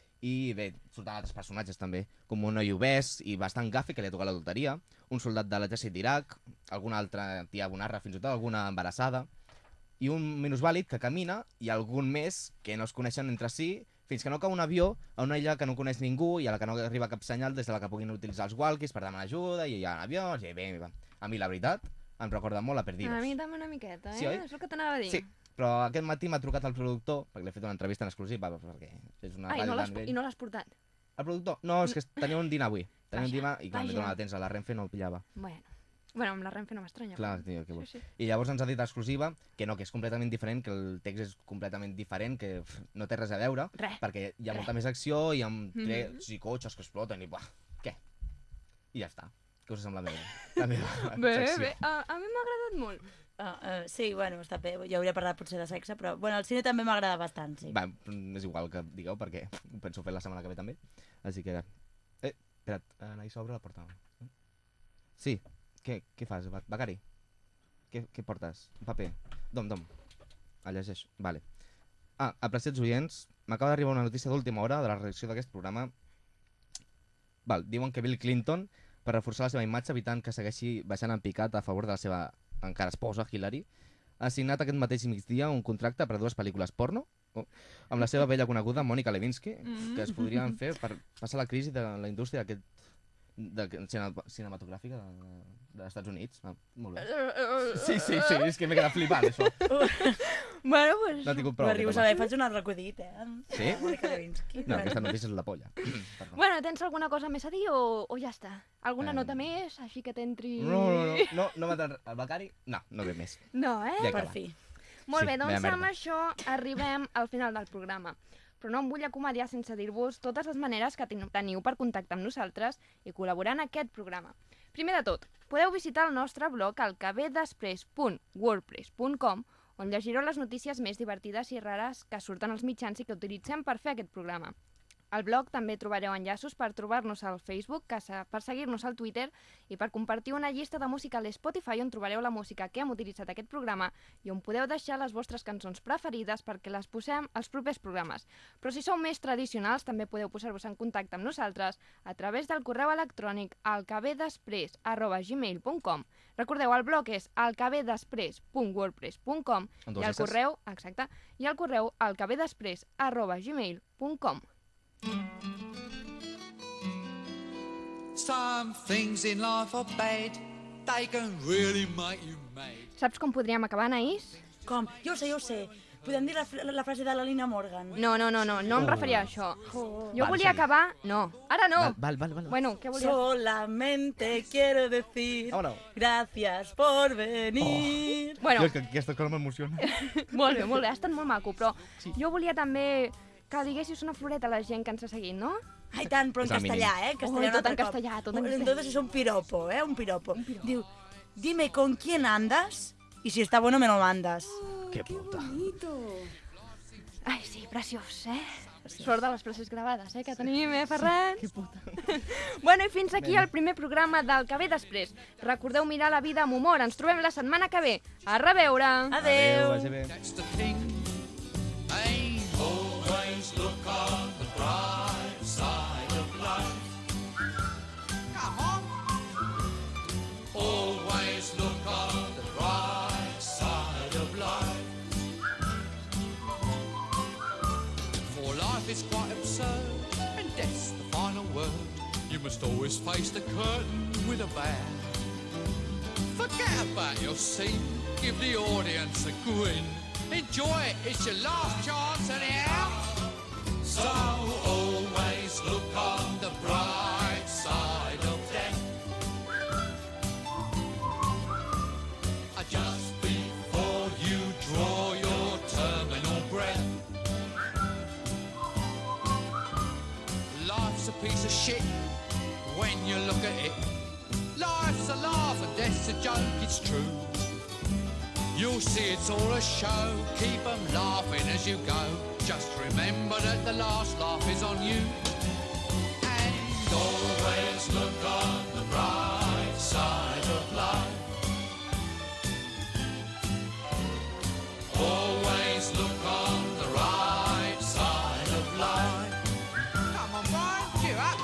i bé, surten altres personatges també, com un noi obès i bastant gafe que li ha tocat la loteria, un soldat de l'exèrcit d'Iraq, alguna altra tia bonarra, fins i tot alguna embarassada, i un minusvàlid que camina, i algun més que no es coneixen entre si, fins que no cau un avió a una illa que no coneix ningú i a la que no arriba cap senyal des de la que puguin utilitzar els walkies per demanar ajuda, i hi ha avions, i bé, bé. A mi, la veritat, em recorda molt a Perdidos.
A mi també una miqueta, eh?
Sí, oi?
És el que t'anava a dir.
Sí, però aquest matí m'ha trucat el productor, perquè li he fet una entrevista en exclusiva, perquè és una
Ai,
ràdio
no
de
l'has,
nivell.
I no l'has portat?
El productor? No, és que tenia un dinar avui. Tenia un
Vaja,
dinar i quan li
vaja.
donava temps a la Renfe no el pillava.
Bueno. Bueno, amb la Renfe no m'estranya.
Clar,
però-
tio, què vols.
Sí, sí.
I llavors ens ha dit exclusiva que no, que és completament diferent, que el text és completament diferent, que pff, no té res a veure,
Res.
perquè hi ha
Res.
molta més acció i amb
Mhm.
trets i cotxes que exploten i buah, què? I ja està. Què us sembla la meva, la meva
Bé,
secció?
bé. A, a mi m'ha agradat molt.
Uh, uh, sí, bueno, està bé. Jo hauria parlat potser de sexe, però bueno, el cine també m'agrada bastant, sí.
Va, és igual que digueu, perquè ho penso fer la setmana que ve també. Així que... Eh, espera't, Anaïs, obre la porta. Sí, què, què fas, Ba- Becari? Què, què portes? Un paper? Dom, dom. El llegeixo. Vale. Ah, apreciats oients, m'acaba d'arribar una notícia d'última hora de la redacció d'aquest programa. Val, diuen que Bill Clinton, per reforçar la seva imatge evitant que segueixi baixant en picat a favor de la seva encara esposa, Hillary, ha signat aquest mateix migdia un contracte per a dues pel·lícules porno oh, amb la seva vella coneguda, Mònica Lewinsky,
Mm.
que es podrien fer per passar la crisi de la indústria d'aquest de, cine, cinematogràfica de, dels Estats Units. Ah, molt bé. Sí, sí, sí, és que m'he quedat flipant, això.
Bueno, pues...
No he tingut prou.
Ho arribo a
aquest
saber,
home.
faig un altre acudit, eh?
Sí?
Mònica Lewinsky.
No, aquesta notícia és la polla. Perdó.
Bueno, tens alguna cosa més a dir o, o ja està? Alguna
Em.
nota més, així que t'entri...
No, no, no, no, no m'ha de... El becari? No, no ve més.
No, eh?
Ja he
Per
acabat.
fi.
Molt
Sí,
bé, doncs
meia
amb
merda.
això arribem al final del programa. Però no em vull acomiadar sense dir-vos totes les maneres que ten- teniu per contactar amb nosaltres i col·laborar en aquest programa. Primer de tot, podeu visitar el nostre blog al que ve després punt wordpress punt com, on llegireu les notícies més divertides i rares que surten als mitjans i que utilitzem per fer aquest programa. Al blog també trobareu enllaços per trobar-nos al Facebook, que se- per seguir-nos al Twitter i per compartir una llista de música a l'Spotify on trobareu la música que hem utilitzat aquest programa i on podeu deixar les vostres cançons preferides perquè les posem als propers programes. Però si sou més tradicionals també podeu posar-vos en contacte amb nosaltres a través del correu electrònic alcavedesprés arroba gmail punt com. Recordeu, el blog és alcavedesprés punt wordpress punt com
Amb dos
i el
esses.
correu, exacte, i el correu alcavedesprés arroba gmail punt com.
Some things in life are bad, they can really make you mad.
Saps com podríem acabar, Anaïs?
Com? Jo ho sé, jo ho sé. Podem dir la, la, la frase de la Lina Morgan?
No, no, no, no, no em
Oh.
referia a això.
Oh.
Jo
Vale,
volia
seguim.
acabar... No, ara no.
Val, val, val. val.
Bueno, què volies?
Solamente quiero decir
Vámonos.
gracias por venir.
Bueno.
Jo, és que aquesta cosa m'emociona.
Molt bé, molt bé, ha estat molt maco, però jo volia també que diguessis una floreta a la gent que ens ha seguit, no?
Ai, tant, però en
És el mínim.
castellà, eh? Castellà
Ui,
un
tot
altre
en
cop.
castellà, tot en castellà.
Entonces es un piropo, eh? Un piropo. Un piropo. Diu, dime con quién andas y si está bueno me lo mandas.
Que puta.
Ai, sí, preciós, eh? Sort de les frases gravades, eh, que tenim, eh, Ferran?
Que puta.
Bueno, i fins aquí el primer programa del Que ve després. Recordeu mirar la vida amb humor. Ens trobem la setmana que ve. A reveure!
Adeu!
vagi bé.
That's the thing. Hey, always look on the bright side of life. Come on. Always look on the bright side of life. For life is quite absurd, and death's the final word. You must always face the curtain with a bow. Forget about your scene, give the audience a grin. Enjoy it, it's your last chance anyhow. So always look on the bright side of death. Uh, Just before you draw your terminal breath. Life's a piece of shit when you look at it. Life's a laugh and death's a joke, it's true. You'll see it's all a show, keep 'em laughing as you go. Just remember that the last laugh is on you. And always look on the bright side of life. Always look on the right side of life. Come on, Brian, cheer up.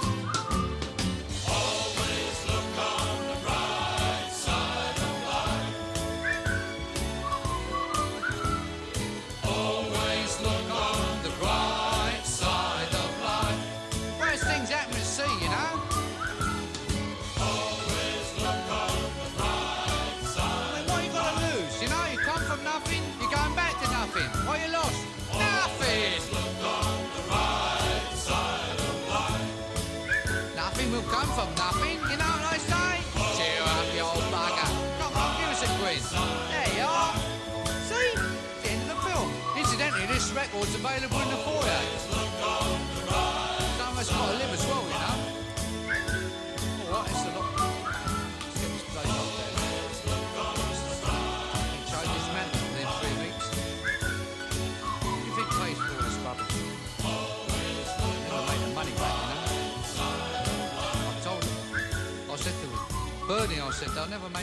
Always look on the right side of life. Always look on the right side of life. Worst things happen at sea, you know. Always look on the right side. I mean, what you got to lose? You know, you come from nothing, you're going back to nothing. What you lost? Nothing. Look on the right side of life. Nothing will come from nothing, you know what I say? Cheer up, you old bugger. Come on, give us a quiz. There you are. See? The end of the film. Incidentally, this record's available in the foyer. Someone's got to live as well, you know. All right, it's a lot. Let's get this place up there. Change this man within three weeks. What do you think pays for all this rubbish? Never make the money back, you know. I told him. I said to him, Bernie, I said, they'll never make